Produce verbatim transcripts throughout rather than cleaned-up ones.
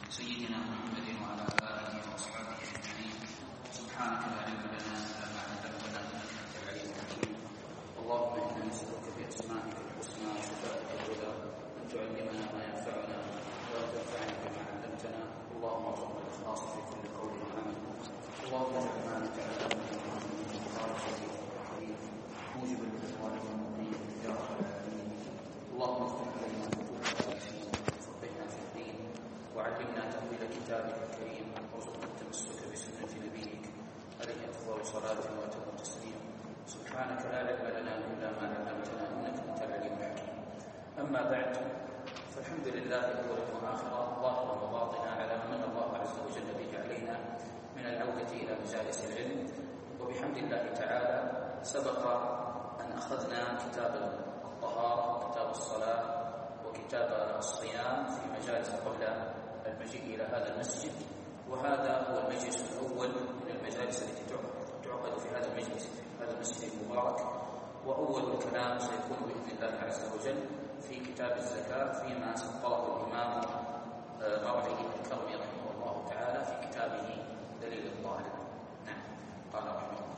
سيدنا محمد وعلى آله وأصحابه أجمعين. سبحانك لا علم لنا إلا ما علمتنا إنك أنت العليم الحكيم. اللهم إنا نسألك بأسمائك الحسنى وصفاتك العلى أن تعلمنا ما ينفعنا وأن تنفعنا بما علمتنا. اللهم ارزقنا الإخلاص في كل قول وعمل. اللهم اجعل ما نتعلم من خالصة الحبيب موجب للإخوان والمؤمنين يا رب العالمين. اللهم افتح علينا وفقهنا في الدين وعلمنا تأويل كتابك الكريم وارزقنا التمسك بسنة نبيك عليه أفضل صلاة وأتم تسليم. سبحانك لا علم لنا إلا ما علمتنا إنك أنت العليم الحكيم. أما بعد، فالحمد لله أولا وآخرا ظاهرا وباطنا على ما من الله عز وجل به علينا من العودة إلى مجالس العلم. وبحمد الله تعالى سبق أن أخذنا كتاب الطهارة، كتاب الصلاة، وكتاب الصيام في مجالس قبل المجيء إلى هذا المسجد، وهذا هو المجلس الأول من المجالس التي تعقد في هذا المجلس في هذا المسجد المبارك. وأول الكلام سيكون بإذن الله عز وجل في كتاب الزكاة فيما سطره الإمام مرعي الكرمي رحمه الله تعالى في كتابه دليل الطالب. نعم. قال رحمه الله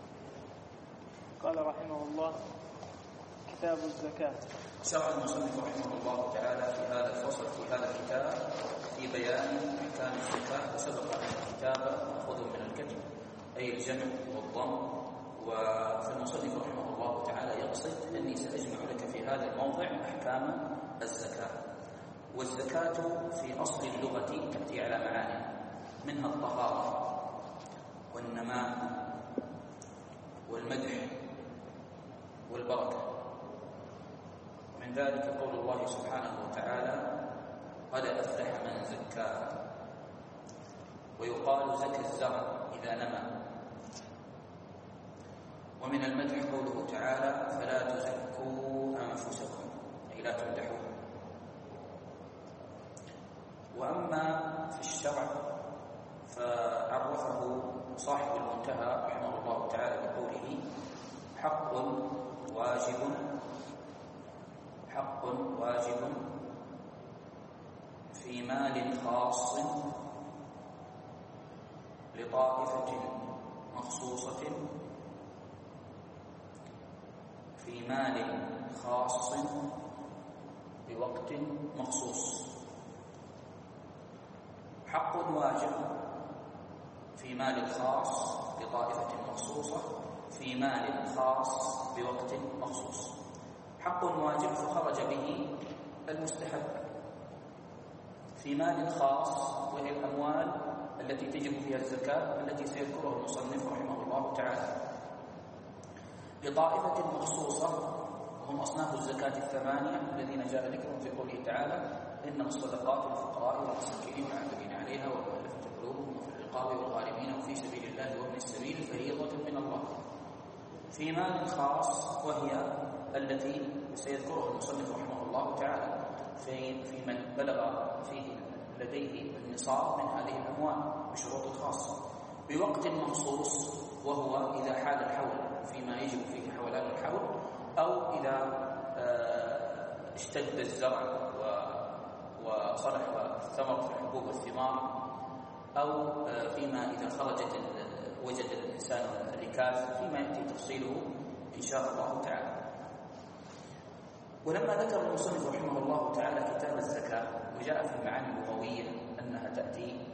قال رحمه الله كتاب الزكاة. شرع المصنف رحمه الله تعالى في هذا الفصل في هذا الكتاب في بيان أحكام الزكاة. وسبق أن الكتاب مأخوذ من الكتب أي الجمع والضم. فالمصنف رحمه الله تعالى يقصد أني سأجمع لك في هذا الموضع أحكام الزكاة. والزكاة في أصل اللغة تأتي على معاني، منها الطهارة والنماء والمدح والبركة. من ذلك قول الله سبحانه وتعالى قد أفلح من زكاها. ويقال زكى الزرع إذا نمى. ومن المدح قوله تعالى فلا تزكوا أنفسكم أي لا تمدحوا. وأما في الشرع فعرفه صاحب المنتهى رحمه الله تعالى بقوله حق واجب حق واجب في مال خاص لطائفة مخصوصة في مال خاص بوقت مخصوص. حق واجب في مال خاص لطائفة مخصوصة في مال خاص بوقت مخصوص. حق واجب فخرج به المستحب في مال خاص، وهي الأموال التي تجب فيها الزكاة التي سيذكرها المصنف رحمه الله تعالى. لطائفة مخصوصة وهم أصناف الزكاة الثمانية الذين جاء ذكرهم في قوله تعالى إنما الصدقات للفقراء والمساكين والعاملين عليها والمؤلفة قلوبهم وفي الرقاب والغارمين وفي سبيل الله وابن السبيل فريضة من الله. في مال خاص وهي التي سيذكرها المصنف رحمه الله تعالى في في من بلغ فيه لديه النصاب من هذه الأموال بشروط خاصة بوقت مخصوص، وهو إذا حال الحول فيما يجب فيه حولان الحول، أو إذا اشتد الزرع وصلح الثمر في الحبوب والثمار، أو فيما إذا خرجت وجد الإنسان الركاز، فيما يأتي تفصيله إن شاء الله تعالى. ولما ذكر المصنف رحمه الله تعالى كتاب الزكاة وجاء في المعاني اللغوية أنها تأتي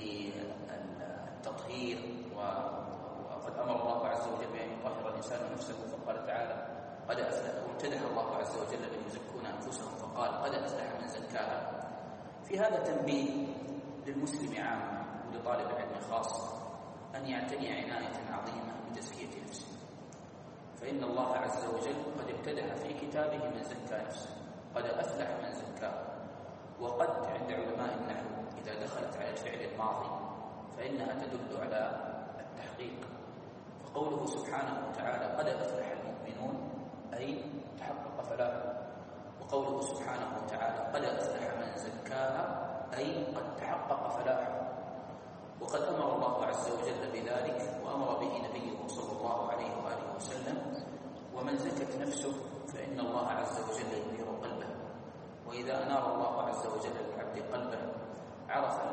للتطهير، وقد أمر الله عز وجل بأن يطهر الإنسان نفسه فقال تعالى قد أفلح، وامتدح الله عز وجل بأن يزكون أنفسهم فقال قد أفلح من زكاها. في هذا تنبيه للمسلم عامة ولطالب العلم خاصة أن يعتني عناية عظيمة بتزكية نفسه، فإن الله عز وجل قد امتدح في كتابه من زكى نفسه قد أفلح من زكاه. وقد عند علماء النحو إذا دخلت على الفعل الماضي فإنها تدل على التحقيق. فقوله سبحانه وتعالى قد أفلح المؤمنون أي تحقق فلاحه. وقوله سبحانه وتعالى قد أفلح من زكاها أي قد تحقق فلاحه. وقد أمر الله عز وجل بذلك وأمر به نبيه صلى الله عليه وآله وسلم. ومن زكت نفسه فإن الله عز وجل ينير قلبه، وإذا أنار الله عز وجل للعبد قلبه عرف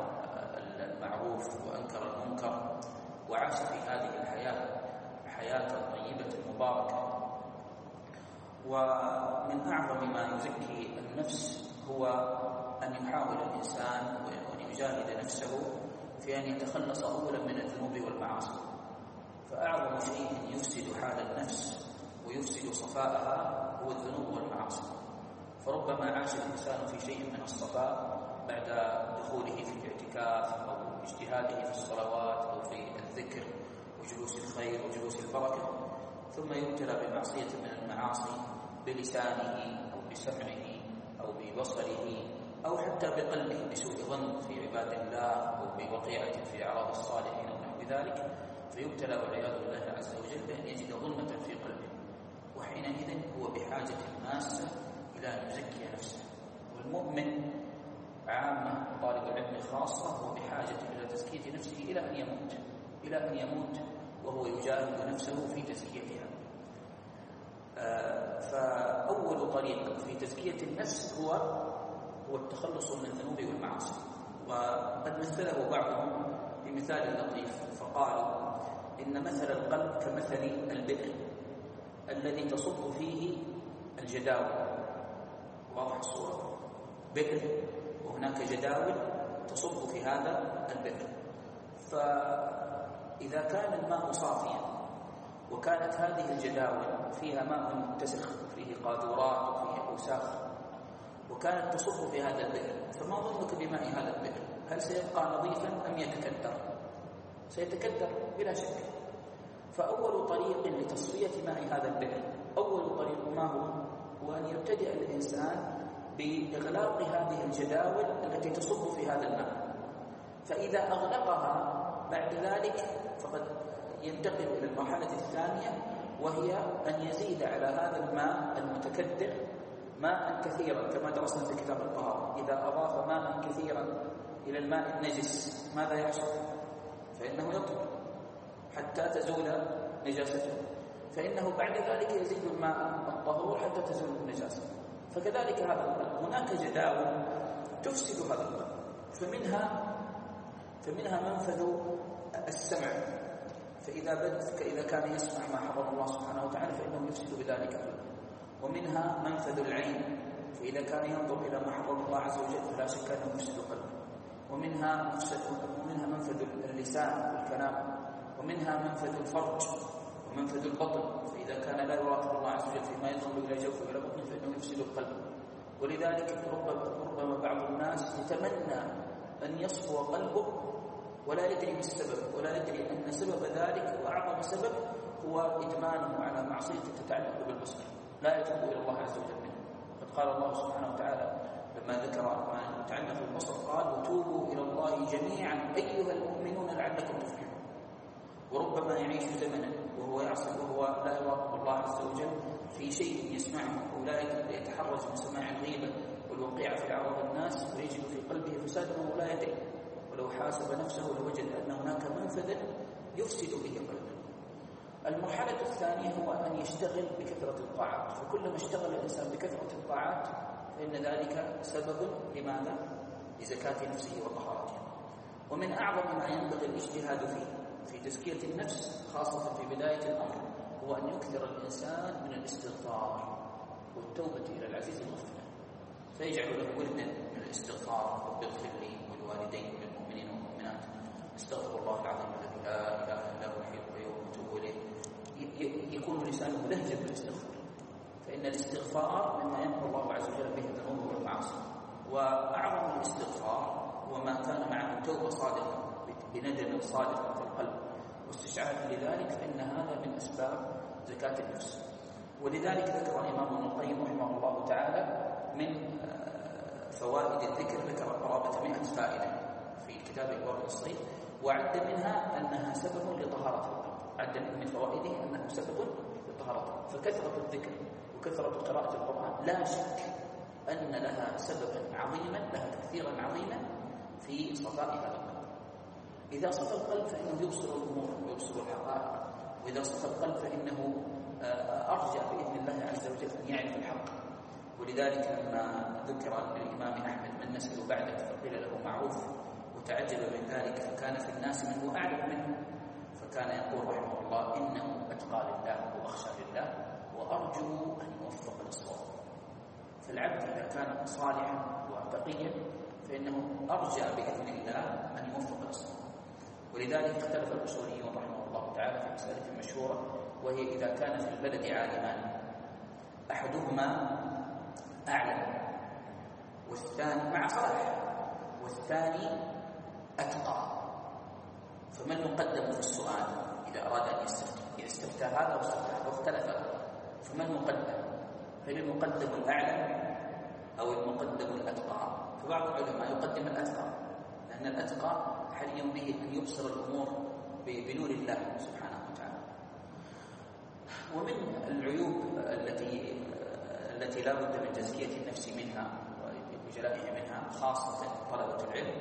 حياة طيبة مباركة. ومن أعظم ما يزكي النفس هو أن يحاول الإنسان وأن يجاهد نفسه في أن يتخلص أولا من الذنوب والمعاصي. فأعظم شيء يفسد حال النفس ويفسد صفاءها هو الذنوب والمعاصي. فربما عاش الإنسان في شيء من الصفاء بعد دخوله في الاعتكاف أو اجتهاده في الصلوات أو في الذكر وجلوس الخير وجلوس البركة، ثم يبتلى بمعصية من المعاصي بلسانه أو بسمعه أو ببصره أو حتى بقلبه بسوء ظن في عباد الله أو بوقيعة في أعراض الصالحين أو نحو ذلك، فيبتلى والعياذ بالله عز وجل بأن يجد ظلمة في قلبه، وحينئذ هو بحاجة ماسة إلى أن يزكي نفسه. والمؤمن عامة وطالب العلم خاصة هو بحاجة إلى تزكية نفسه إلى أن يموت إلى أن يموت وهو يجاهد نفسه في تزكيتها. آه فأول طريق في تزكية النفس هو هو التخلص من الذنوب والمعاصي. وقد مثله بعضهم بمثال لطيف فقالوا إن مثل القلب كمثل البئر الذي تصب فيه الجداول. واضح الصورة؟ بئر وهناك جداول تصب في هذا البئر، فإذا كان الماء صافيا وكانت هذه الجداول فيها ماء متسخ وفيه قاذورات وفيه أوساخ وكانت تصب في هذا البئر، فما ظنك بماء هذا البئر؟ هل سيبقى نظيفا أم يتكدر؟ سيتكدر بلا شك. فأول طريق لتصفية ماء هذا البئر، أول طريق ما هو؟ هو أن يبتدئ الإنسان بإغلاق هذه الجداول التي تصب في هذا الماء. فإذا أغلقها بعد ذلك فقد ينتقل إلى المرحلة الثانية، وهي أن يزيد على هذا الماء المتكدر ماء كثيرا كما درسنا في كتاب الطهارة. إذا أضاف ماء كثيرا إلى الماء النجس ماذا يحصل؟ فإنه يطهر حتى تزول نجاسته، فإنه بعد ذلك يزيد الماء الطهور حتى تزول النجاسة. فكذلك هذا القلب، هناك جداول تفسد هذا القلب، فمنها فمنها منفذ السمع، فإذا بد فإذا كان يسمع ما حرم الله سبحانه وتعالى فإنه يفسد بذلك قلبه. ومنها منفذ العين، فإذا كان ينظر إلى ما حرم الله عز وجل فلا شك أنه يفسد قلبه. ومنها ومنها منفذ اللسان والكلام، ومنها منفذ الفرج ومنفذ البطن، فإذا كان لا يراقب الله عز وجل فيما يدخل إلى جوفه وإلى بطنه فإنه يفسد القلب. ولذلك ربما بعض الناس يتمنى أن يصفو قلبه ولا يدري ما السبب، ولا يدري أن سبب ذلك وأعظم سبب هو إدمانه على معصية تتعلق بالبصر، لا يتوب إلى الله عز وجل منه. قد قال الله سبحانه وتعالى لما ذكر ما يتعلق بالبصر قال: وتوبوا إلى الله جميعا أيها المؤمنون لعلكم تفلحون. وربما يعيش زمنا وهو يعصي وهو لا يراقب الله عز وجل في شيء يسمعه، أولئك يتحرز من سماع الغيبة والوقيع في أعراض الناس ويجد في قلبه فسادا وهو لا يدري، ولو حاسب نفسه لوجد أن هناك منفذا يفسد به قلبه. المرحلة الثانية هو أن يشتغل بكثرة الطاعات، فكلما اشتغل الإنسان بكثرة الطاعات فإن ذلك سبب لماذا؟ لزكاة نفسه وطهارته. ومن أعظم ما ينبغي الاجتهاد فيه في تزكية النفس خاصة في بداية الأمر هو أن يكثر الإنسان من الاستغفار والتوبة إلى العزيز الغفور، فيجعل له وردا من الاستغفار: رب اغفر لي ولوالدي وللمؤمنين والمؤمنات، استغفر الله العظيم الذي لا إله إلا هو الحي القيوم وأتوب إليه. يكون لسانه لهجة بالاستغفار، فإن الاستغفار مما يمحو الله عز وجل به الذنوب والمعاصي. وأعظم الاستغفار هو ما كان معه توبة صادقة بندم صادق في القلب واستشعار لذلك، فإن هذا من أسباب زكاة النفس. ولذلك ذكر الإمام ابن القيم رحمه الله تعالى من فوائد الذكر، ذكر قرابة مئة فائدة في كتاب الوابل الصيف، وعد منها أنها سبب لطهارة القلب، عد من فوائده أنه سبب لطهارته. فكثرة الذكر وكثرة قراءة القرآن لا شك أن لها سببا عظيما، لها تأثيرا عظيما في صفاء هذا القلب. إذا صفى القلب فإنه يبصر الأمور ويبصر الحقائق، وإذا صفى القلب فإنه أرجع بإذن الله عز وجل أن يعرف الحق. ولذلك لما ذكر للإمام أحمد من نسأل بعدك فقيل له معروف وتعجب من ذلك، فكان في الناس من هو أعلم منه، فكان يقول رحمه الله: إنه أتقى لله وأخشى لله وأرجو أن يوفق للصواب. فالعبد إذا كان صالحا وتقيا فإنه أرجى بإذن الله أن يوفق للصواب. ولذلك اختلف الأصوليون رحمه الله تعالى في مسألة مشهورة، وهي إذا كان في البلد عالمان أحدهما أعلم والثاني مع صلاح والثاني أتقى، فمن يقدم في السؤال إذا أراد أن يستفتي؟ إذا استفتى هذا واستفتى واختلف، فمن يقدم؟ هل المقدم الأعلم أو المقدم الأتقى؟ فبعض العلماء يقدم الأتقى، لأن الأتقى حري به أن يبصر الأمور بنور الله سبحانه وتعالى. ومن العيوب التي التي لا بد من تزكية النفس منها وجلائها منها خاصة طلبة العلم،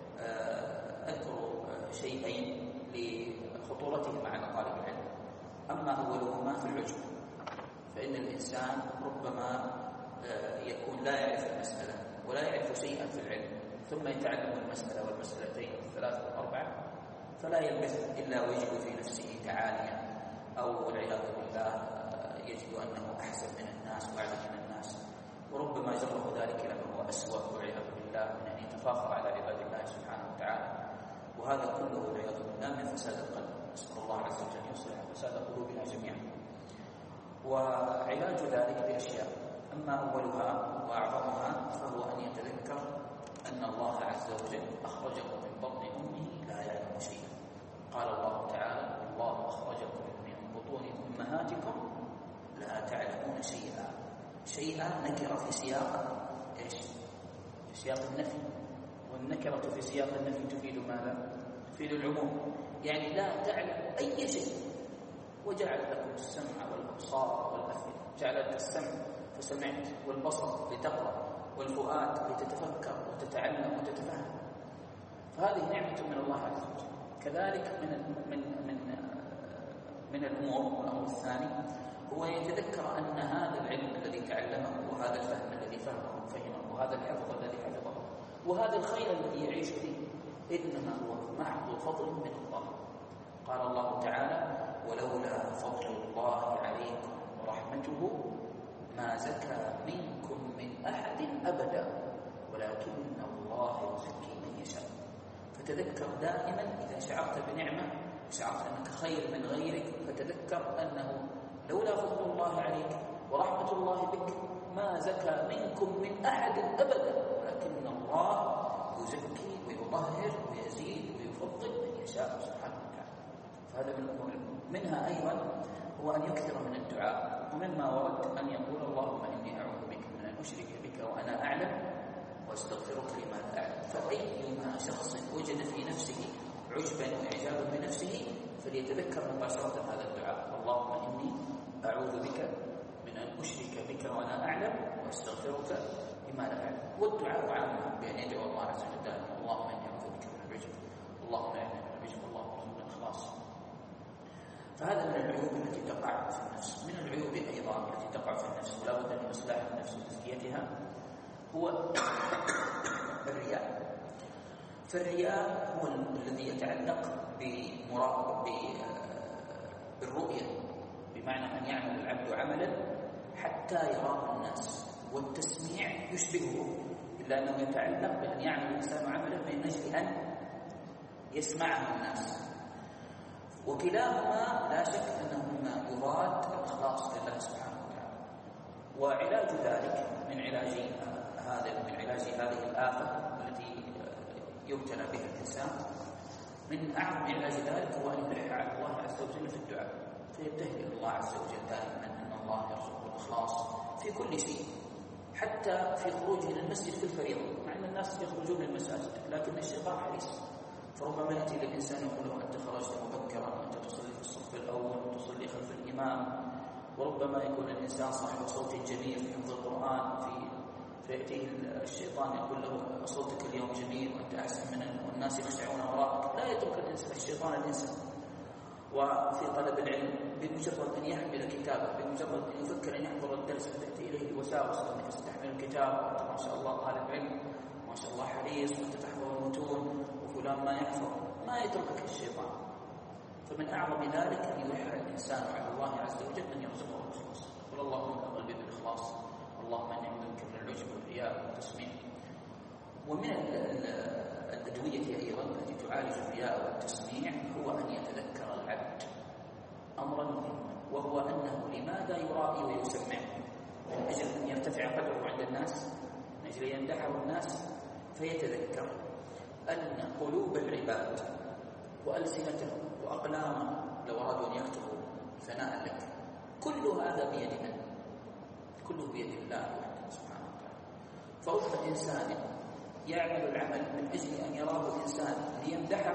أذكر شيئين لخطورتهما على طالب العلم. أما أولهما في العجب، فإن الإنسان ربما يكون لا يعرف المسألة ولا يعرف شيئا في العلم، ثم يتعلم المسألة والمسألتين والثلاث والأربع، فلا يلبث إلا ويجد في نفسه تعاليا، أو والعياذ بالله يجد أنه أحسن من الناس وأعلم من الناس، وربما جره ذلك لما هو أسوأ والعياذ بالله من أن يتفاخر على عباد الله سبحانه وتعالى. وهذا كله والعياذ بالله من فساد القلب. نسأل الله عز وجل أن يصلح فساد قلوبنا جميعا. وعلاج ذلك بأشياء، أما أولها وأعظمها فهو أن يتذكر أن الله عز وجل أخرجه من بطن أمه لا يعلم شيئا. قال الله تعالى: الله أخرجكم من بطون أمهاتكم لا تعلمون شيئا. شيئا نكرة في سياق إيش؟ في سياق النفي، والنكرة في سياق النفي تفيد ماذا؟ تفيد العموم، يعني لا تعلم أي شيء. وجعل لكم السمع والأبصار والأفئدة، جعل لك السمع فسمعت، والبصر لتقرأ، والفؤاد لتتفكر وتتعلم وتتفهم. فهذه نعمة من الله عز وجل. كذلك من من من من الأمور. والأمر الثاني هو يتذكر أن هذا العلم الذي تعلمه، وهذا الفهم الذي فهمه فهمه، وهذا الحفظ الذي حفظه، وهذا الخير الذي يعيش فيه، إنما هو محض فضل من الله. قال الله تعالى: ولولا فضل الله عليكم ورحمته ما زكى منكم من أحد أبدا ولكن الله يزكي من يشاء. فتذكر دائما إذا شعرت بنعمة وشعرت أنك خير من غيرك، فتذكر أنه لولا فضل الله عليك ورحمة الله بك ما زكى منكم من أحد أبدا ولكن الله يزكي ويطهر ويزيد ويفضل من يشاء سبحانه وتعالى. فهذا من الأمور. منها أيضا هو أن يكثر من الدعاء، ومما ورد أن يقول: اللهم إني أعوذ بك من أن أشرك بك وأنا أعلم واستغفرك لما لا أعلم. فأيما شخص وجد في نفسه عجبا وإعجابا بنفسه فليتذكر مباشرة هذا الدعاء: اللهم إني أعوذ بك من أن أشرك بك وأنا أعلم واستغفرك لما لا أعلم. والدعاء عامة بأن يدعو الله عز وجل: اللهم إني أعوذ بك من العجب، اللهم إني من العجب، اللهم ارزقنا الإخلاص. فهذا من العيوب التي تقع في النفس. من العيوب أيضا التي تقع في النفس ولا بد من إصلاح النفس وتزكيتها هو الرياء. فالرياء هو الذي يتعلق بمراقبة بالرؤية، بمعنى أن يعمل العبد عملا حتى يراه الناس، والتسميع يشبهه، إلا أنه يتعلق بأن يعمل الإنسان عملا من أجل أن يسمعه الناس. وكلاهما لا شك أنهما يراد الإخلاص لله سبحانه وتعالى. وعلاج ذلك من علاج هذا من علاج هذه الآفة التي يبتلى بها الإنسان، من أعظم علاج ذلك هو أن يلح على الله عز وجل في الدعاء، فيبتهل إلى الله عز وجل دائما أن الله يرزق الإخلاص في كل شيء، حتى في خروجه من المسجد في الفريضة، مع أن الناس يخرجون من المساجد لكن الشيطان حريص، فربما يأتي للإنسان يقول له: أنت خرجت مبكرا وأنت تصلي في الصف الأول وتصلي خلف الإمام. وربما يكون الإنسان صاحب صوت جميل في حفظ القرآن، في فيأتيه الشيطان يقول له: صوتك اليوم جميل وأنت أحسن من والناس يخشعون وراءك. لا يترك الشيطان الإنسان. وفي طلب العلم بمجرد أن يحمل كتابه، بمجرد أن يفكر أن يحضر الدرس فتأتي إليه الوساوس أنك تستحمل الكتاب، وأنت ما شاء الله طالب علم، ما شاء الله حريص، وأنت تحفظ المتون، وفلان ما يحفظ. ما يتركك الشيطان. فمن أعظم ذلك أن يلح الإنسان على الله عز وجل أن يرزقه الإخلاص. قل اللهم إني أقول بالإخلاص، اللهم إني أعوذ بك من العجب والرياء والتسميع. ومن الأدوية أيضا التي تعالج الرياء والتسميع هو أن يتذكر العبد أمرا مهما، وهو أنه لماذا يرائي ويسمع؟ من أجل أن يرتفع قدره عند الناس، من أجل أن يمدحه الناس، فيتذكر أن قلوب العباد وألسنتهم وأقلامهم لو أرادوا أن يكتبوا ثناء لك كل هذا بيد من؟ كله بيد الله وحده سبحانه وتعالى. فرب إنسان يعمل العمل من أجل أن يراه الإنسان ليمدحه،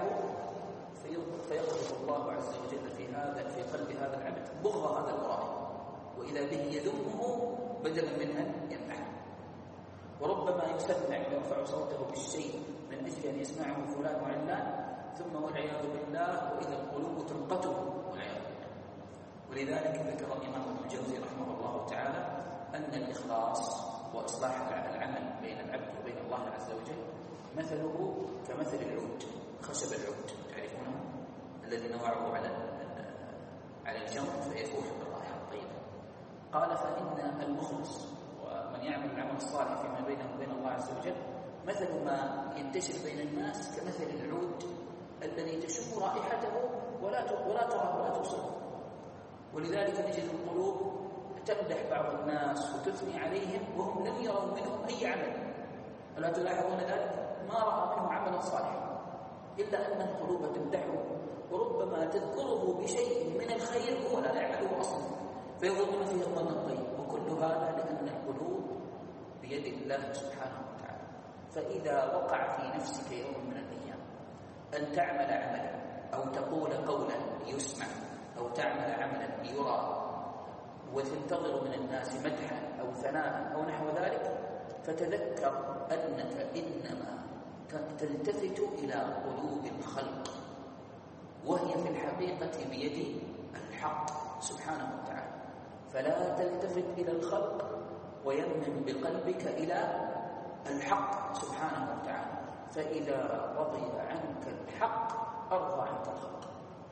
فيقذف الله عز وجل في هذا في قلب هذا العبد بغض هذا المرائي، وإذا به يذمه بدلا من أن يمدحه. وربما يسمع ويرفع صوته بالشيء من أجل أن يسمعه فلان وعلان، ثم والعياذ بالله وإذا القلوب تنقته والعياذ بالله. ولذلك ذكر الإمام ابن الجوزي رحمه الله تعالى أن الإخلاص وإصلاح العمل بين العبد وبين الله عز وجل مثله كمثل العود، خشب العود تعرفونه الذي نوعه على على الجمر فيفوح بالرائحة الطيبة. قال فإن المخلص ومن يعمل العمل الصالح فيما بينه وبين الله عز وجل مثل ما ينتشر بين الناس كمثل العود الذي تشم رائحته ولا ولا تراه ولا توصفه. ولذلك نجد القلوب تمدح بعض الناس وتثني عليهم وهم لم يروا منهم أي عمل، ألا تلاحظون ذلك؟ ما رأى منهم عملا صالحا إلا أن القلوب تمدحه، وربما تذكره بشيء من الخير هو لا يعمله أصلا فيظن فيه الظن الطيب. وكل هذا لأن القلوب بيد الله سبحانه وتعالى. فإذا وقع في نفسك يوم من الأيام أن تعمل عملا أو تقول قولا يسمع أو تعمل عملا يرى وتنتظر من الناس مدحا أو ثناء أو نحو ذلك، فتذكر أنك إنما تلتفت إلى قلوب الخلق، وهي في الحقيقة بيد الحق سبحانه وتعالى. فلا تلتفت إلى الخلق ويمن بقلبك إلى الحق سبحانه وتعالى، فإذا رضي عنك الحق أرضى عنك الخلق.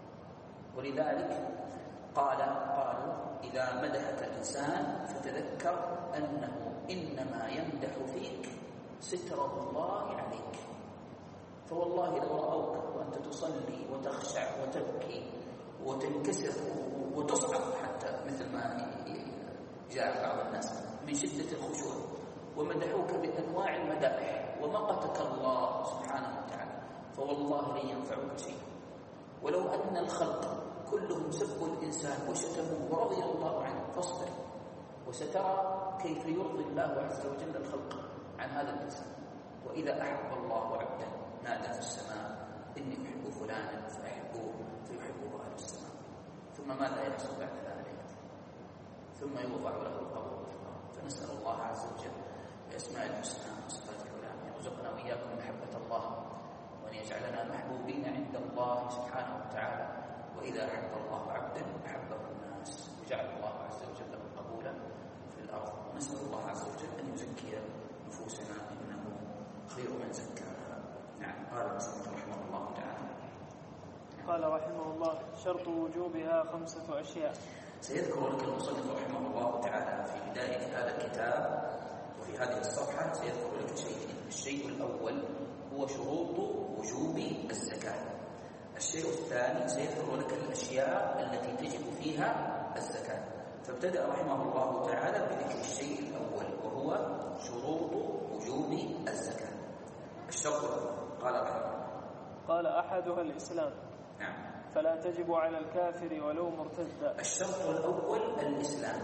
ولذلك قال قالوا إذا مدحك الإنسان فتذكر أنه إنما يمدح فيك ستر الله عليك. فوالله لو رأوك وأنت تصلي وتخشع وتبكي وتنكسر وتصعب حتى مثل ما جاء بعض الناس من شدة الخشوع ومدحوك بأنواع المدائح ومقتك الله سبحانه وتعالى، فوالله لن ينفعك شيء. ولو أن الخلق كلهم سبوا الإنسان وشتموه ورضي الله عنه فاصبر، وسترى كيف يرضي الله عز وجل الخلق عن هذا الإنسان. وإذا أحب الله عبدا نادى في السماء إني أحب فلانا فأحبوه فيحبه أهل السماء. ثم ماذا يحصل بعد ذلك؟ ثم يوضع له القبول في الأرض. فنسأل الله عز وجل بأسماء الحسنى وصفاته العلى أن يرزقنا وإياكم محبة الله، وأن يجعلنا محبوبين عند الله سبحانه وتعالى. وإذا أحب الله عبدا أحبه الناس، وجعل الله عز وجل له قبولا في الأرض. ونسأل الله عز وجل أن يزكي نفوسنا إنه خير من زكاها. نعم. قال المصنف رحمه الله تعالى قال رحمه الله شرط وجوبها خمسة أشياء. سيذكر لك المصنف رحمه الله تعالى في بداية هذا الكتاب وفي هذه الصفحة سيذكر لك شيئين. الشيء الأول هو شروط وجوب الزكاة. الشيء الثاني سيذكر لك الأشياء التي تجب فيها الزكاة. فابتدأ رحمه الله تعالى بذكر الشيء الأول وهو شروط وجوب الزكاة. الشرط قال رحمه قال أحدها الإسلام. نعم. فلا تجب على الكافر ولو مرتدا. الشرط الأول الإسلام،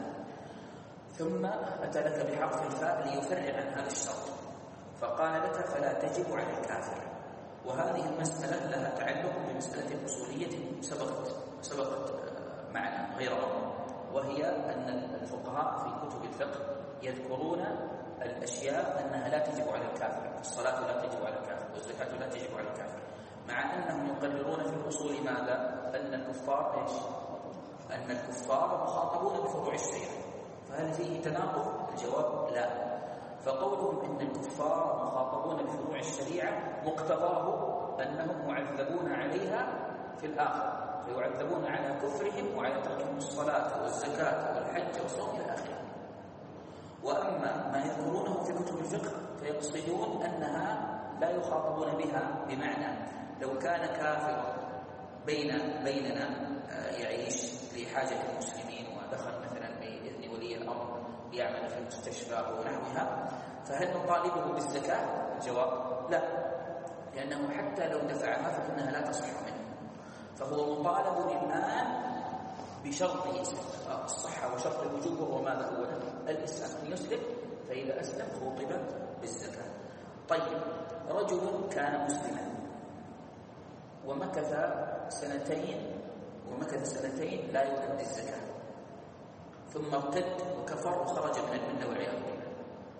ثم أتى لك بحرف الفاء ليفرع عن هذا الشرط، فقال لك فلا تجب على الكافر. وهذه المسألة لها تعلق بمسألة أصولية سبقت سبقت معنا غير مرة، وهي أن الفقهاء في كتب الفقه يذكرون الأشياء أنها لا تجب على الكافر. الصلاة لا تجب على الكافر، والزكاة لا تجب على الكافر، مع أنهم يقررون في الأصول ماذا؟ أن الكفار إيش؟ أن الكفار مخاطبون بفروع الشريعة. فهل فيه تناقض؟ الجواب لا. فقولهم إن الكفار مخاطبون بفروع الشريعة مقتضاه أنهم معذبون عليها في الآخرة، فيعذبون على كفرهم وعلى تركهم الصلاة والزكاة والحج والصوم إلى آخره. وأما ما يذكرونه في كتب الفقه فيقصدون أنها لا يخاطبون بها، بمعنى لو كان كافر بين بيننا يعيش لحاجة المسلمين ودخل مثلا بإذن ولي الأمر يعمل في المستشفى ونحوها، فهل نطالبه بالزكاة؟ الجواب لا، لأنه حتى لو دفعها فإنها لا تصح منه، فهو مطالب الآن بشرط الصحة وشرط الوجوب، وهو ماذا هو؟ الإسلام، أن يسلم، فإذا أسلم خوطب بالزكاة. طيب، رجل كان مسلما ومكث سنتين ومكث سنتين لا يؤدي الزكاة، ثم ارتد وكفر وخرج من الملة والعياذ بالله،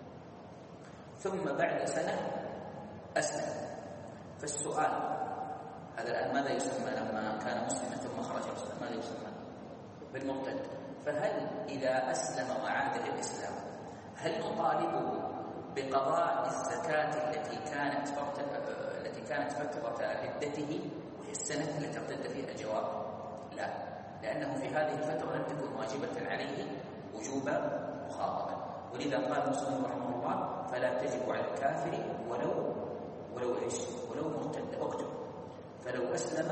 ثم بعد سنة أسلم. فالسؤال هذا الآن ماذا يسمى لما كان مسلما ثم خرج مسلما؟ ماذا يسمى؟ بالمرتد. فهل إذا أسلم وعاد للإسلام هل نطالبه بقضاء الزكاة التي كانت التي كانت فترة ردته وهي السنة التي ارتد فيها؟ الجواب لا، لأنه في هذه الفترة لم تكن واجبة عليه وجوب مخاطبة، ولذا قال المصنف رحمه الله: فلا تجب على الكافر ولو ولو ايش؟ ولو مرتد. اكتب: فلو أسلم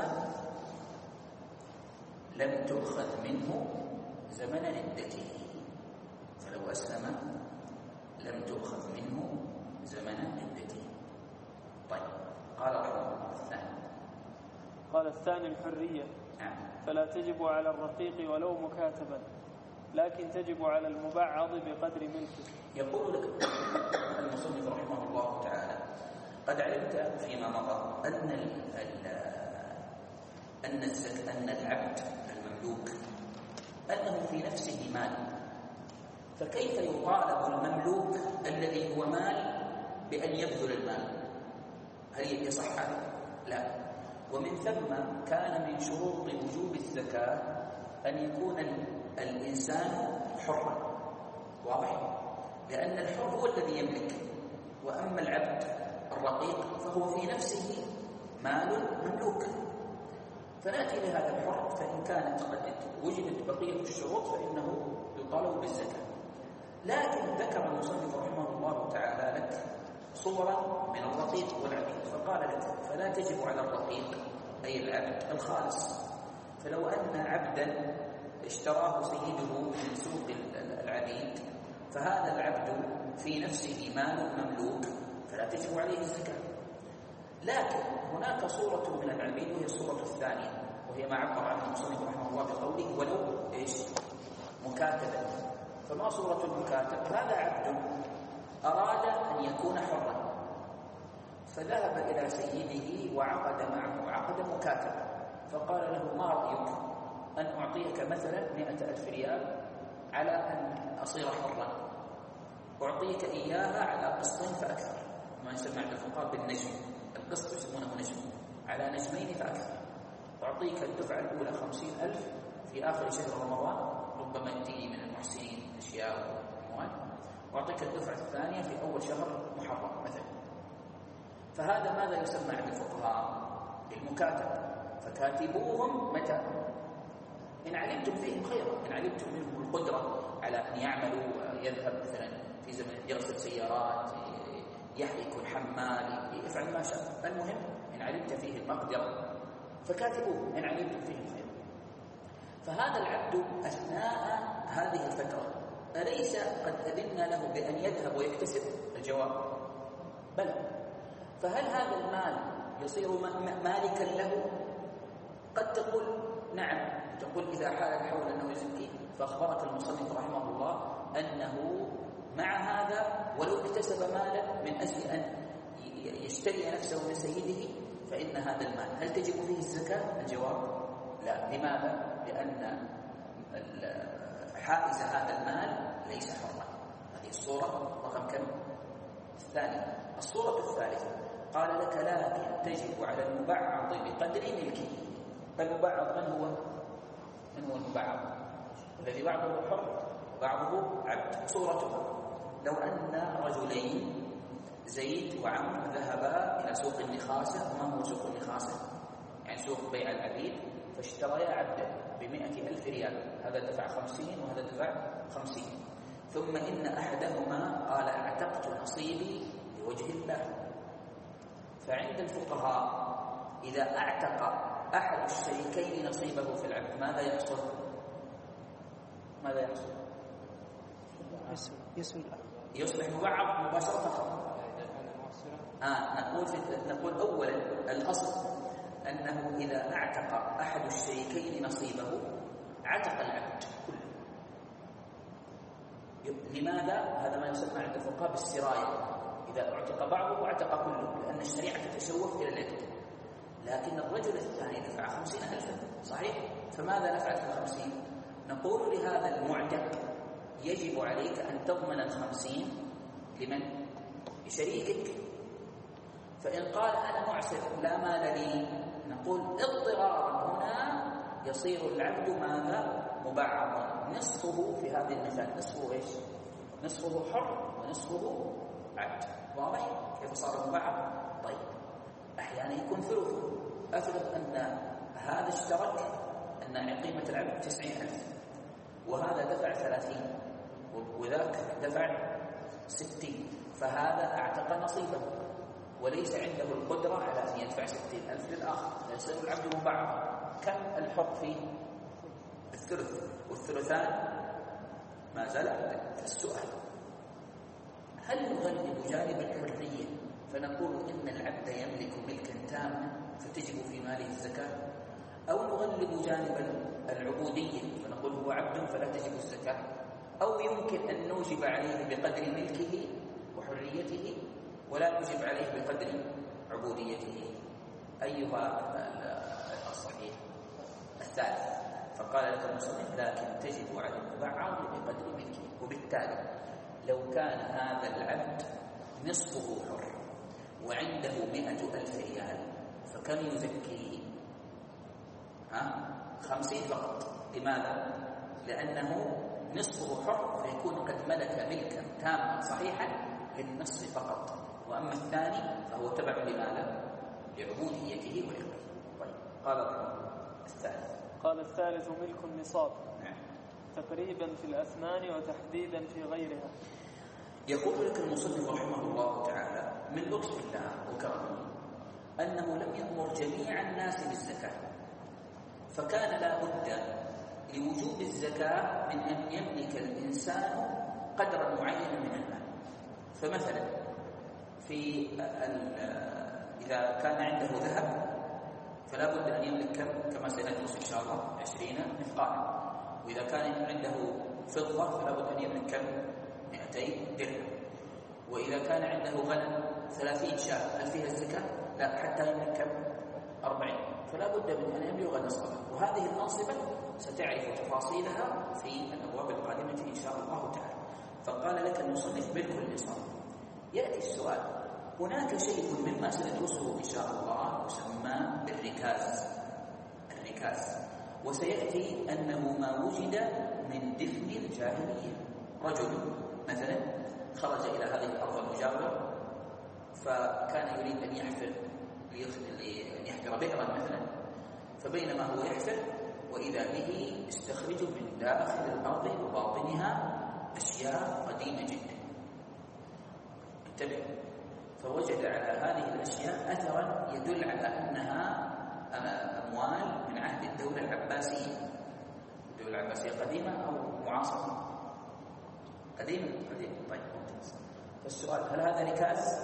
لم تؤخذ منه زمن ردته. فلو أسلم لم تؤخذ منه زمن ردته. طيب، قال رحمه الله الثاني. قال الثاني الحرية. نعم. فلا تجب على الرقيق ولو مكاتبا، لكن تجب على المبعض بقدر ملكه. يقول لك المصنف رحمه الله تعالى: قد علمت فيما مضى أن ال أن الزك أن العبد المملوك أنه في نفسه مال، فكيف يطالب المملوك الذي هو مال بأن يبذل المال؟ هل يصح هذا؟ لا. ومن ثم كان من شروط وجوب الزكاة أن يكون الإنسان حرا. واضح؟ لأن الحر هو الذي يملك، وأما العبد الرقيق فهو في نفسه مال مملوك. فنأتي لهذا الحر، فإن كانت قد وجدت بقية الشروط فإنه يطالب بالزكاة. لكن ذكر المصنف رحمه الله تعالى لك صورا من الرقيق والعبيد، فقال لك: فلا تجب على الرقيق أي العبد الخالص. فلو أن عبدا اشتراه سيده من سوق العبيد، فهذا العبد في نفسه مال مملوك، فلا تجب عليه الزكاة. لكن هناك صورة من العبيد وهي الصورة الثانية، وهي ما عبر عنها المصنف رحمه الله بقوله: ولو ايش؟ مكاتبا. فما صورة المكاتب؟ هذا عبد أراد أن يكون حرا، فذهب إلى سيده وعقد معه عقد مكاتبة، فقال له: ما رأيك أن أعطيك مثلا مئة ألف ريال على أن أصير حرا، أعطيك إياها على قسطين فأكثر، ما يسمى عند الفقهاء بالنجم، القسط يسمونه نجم، على نجمين فأكثر. أعطيك الدفعة الأولى خمسين ألف في آخر شهر رمضان، ربما يأتي من المحسنين أشياء وأموال، وأعطيك الدفعة الثانية في أول شهر محرم مثلا. فهذا ماذا يسمى عند الفقهاء؟ المكاتب. فكاتبوهم متى؟ إن علمتم فيهم خيرا، إن علمتم منهم القدرة على أن يعملوا، يذهب مثلا في زمن يغسل سيارات، يحرك الحمال، يفعل ما شاء. المهم إن علمت فيه المقدرة فكاتبوه إن علمتم فيهم خيرا. فهذا العبد أثناء هذه الفترة أليس قد أذن له بأن يذهب ويكتسب؟ الجواب بلى. فهل هذا المال يصير مالكا له؟ قد تقول نعم، تقول إذا حال الحول أنه يزكيه. فأخبرك المصنف رحمه الله أنه مع هذا ولو اكتسب مالا من أجل أن يشتري نفسه من سيده فإن هذا المال هل تجب فيه الزكاة؟ الجواب لا. لماذا؟ لأن حائز هذا المال ليس حرا. هذه الصورة رقم كم؟ الثانية. الصورة الثالثة قال لك: لكن تجب على المبعض بقدر ملكه. فالمبعض من هو؟ من هو المبعض؟ الذي بعضه حر وبعضه عبد. صورته: لو أن رجلين زيد وعمرو ذهبا إلى سوق النخاسة. ما هو سوق النخاسة؟ يعني سوق بيع العبيد. فاشتريا عبدا بمئة ألف ريال، هذا دفع خمسين وهذا دفع خمسين، ثم إن أحدهما قال اعتقت نصيبي لوجه الله. فعند الفقهاء إذا اعتق أحد الشريكين نصيبه في العبد ماذا يحصل؟ ماذا يحصل؟ يصبح مبعض مباشرة. آه نقول في نقول أولا الأصل أنه إذا اعتق أحد الشريكين نصيبه عتق العبد كله. لماذا؟ هذا ما يسمى عند الفقهاء بالسراية، إذا اعتق بعضه اعتق كله، لأن الشريعة تتشوف إلى العتق. لكن الرجل الثاني دفع خمسين ألفا صحيح، فماذا نفعل في الخمسين؟ نقول لهذا المعتق يجب عليك أن تضمن الخمسين لمن؟ لشريكك. فإن قال أنا معسر لا مال لي، نقول اضطرارا هنا يصير العبد ماذا؟ مبعضا، نصفه في هذا المثال نصفه ايش؟ نصفه حر ونصفه عبد. واضح كيف صار مبعض؟ طيب أحيانا يكون ثلثه. أفرض أن هذا اشترك أن قيمة العبد تسعين ألف وهذا دفع ثلاثين وذاك دفع ستين، فهذا اعتق نصيبه وليس عنده القدرة على أن يدفع ستين ألف للآخر، فيصير العبد مبعضا. كم الحر فيه؟ الثلث، والثلثان ما زال عبدا. السؤال هل نغلب جانب الحرية فنقول إن العبد يملك ملكا تاما فتجب في ماله الزكاة، أو نغلب جانب العبودية فنقول هو عبد فلا تجب الزكاة، أو يمكن أن نوجب عليه بقدر ملكه وحريته ولا نوجب عليه بقدر عبوديته؟ أيها الصحيح؟ الثالث. فقال لك المصنف لكن تجب على المبعض بقدر ملكه. وبالتالي لو كان هذا العبد نصفه حر وعنده مئة ألف ريال فكم يزكيه؟ ها؟ خمسين فقط. لماذا؟ لأنه نصفه حر فيكون قد ملك ملكا تاما صحيحا للنصف فقط، وأما الثاني فهو تبع لماذا؟ لعبوديته ولقدره. طيب قال الثالث. قال الثالث ملك النصاب. نعم. تقريبا في الأثمان وتحديدا في غيرها. يقول لك المصنف رحمه الله تعالى من لطف الله وكرمه أنه لم يأمر جميع الناس بالزكاة، فكان لا بد لوجوب الزكاة من أن يملك الإنسان قدرا معينا من المال. فمثلا في إذا كان عنده ذهب فلا بد أن يملك كم؟ كما سندرس إن شاء الله عشرين مثقالا. وإذا كان عنده فضة فلا بد أن يملك كم؟ مئتين درهم. وإذا كان عنده غنم ثلاثين شاة هل فيها الزكاة؟ لا، حتى يملك كم؟ أربعين. فلا بد من أن يبلغ نصابه. وهذه الأنصبة ستعرف تفاصيلها في الأبواب القادمة إن شاء الله تعالى. فقال لك المصنف بالكل نصاب. يأتي السؤال، هناك شيء مما سندرسه إن شاء الله يسمى بالركاز. الركاز وسيأتي أنه ما وجد من دفن الجاهلية. رجل مثلا خرج إلى هذه الأرض المجاورة فكان يريد أن يحفر أن يحفر بئرا مثلا، فبينما هو يحفر وإذا به يستخرج من داخل الأرض وباطنها أشياء قديمة جدا. انتبه، فوجد على هذه الأشياء أثرا يدل على أنها أموال من عهد الدولة العباسية. الدولة العباسية قديمة أو معاصرة؟ قديمة. قديمة. طيب ممتاز. فالسؤال هل هذا ركاز؟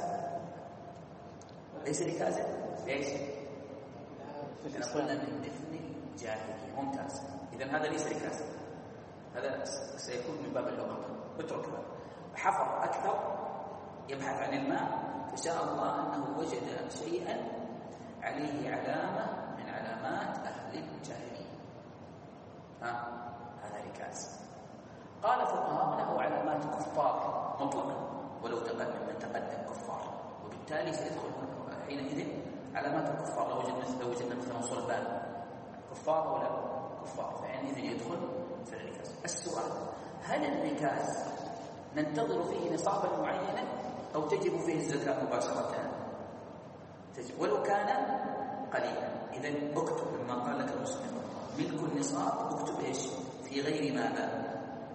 ليس ركازا. ليش؟ احنا قلنا من دفن الجاهلية. ممتاز. إذن هذا ليس ركازا، هذا سيكون من باب اللغة. اتركها. حفر أكثر يبحث عن الماء فشاء الله أنه وجد شيئا عليه علامة من علامات أهل الجاهلية. ها؟ هذا ركاز. قال فقهاؤنا هو علامات كفار مطلقا ولو تقدم من تقدم كفار، وبالتالي سيدخل حينئذ علامات الكفار. لو وجدنا لو وجدنا مثلا صلبان كفار ولا كفار فحينئذ يدخل في الركاز. السؤال هل الركاز ننتظر فيه نصابا معينا أو تجب فيه الزكاة مباشرة؟ تجب ولو كان قليلا. إذن اكتب لما قال لك المصنف ملك النصاب اكتب ايش؟ في غير ماذا؟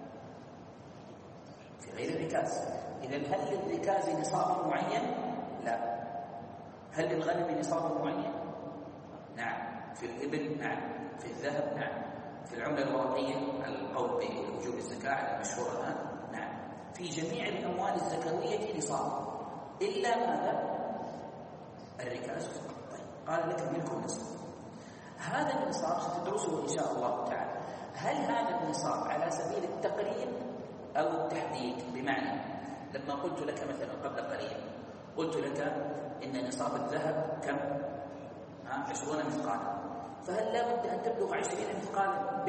في غير الركاز. إذا هل للركاز نصاب معين؟ لا. هل للغنم نصاب معين؟ نعم. في الإبل؟ نعم. في الذهب؟ نعم. في العملة الورقية القول بوجوب الزكاة المشهور الآن؟ نعم. في جميع الأموال الزكوية نصاب إلا ماذا؟ الركاز فقط. طيب قال لك ملك النصاب. هذا النصاب ستدرسه إن شاء الله تعالى. هل هذا النصاب على سبيل التقريب أو التحديد؟ بمعنى لما قلت لك مثلا قبل قليل قلت لك إن نصاب الذهب كم؟ عشرون مثقالا، فهل لا بد أن تبلغ عشرين مثقالا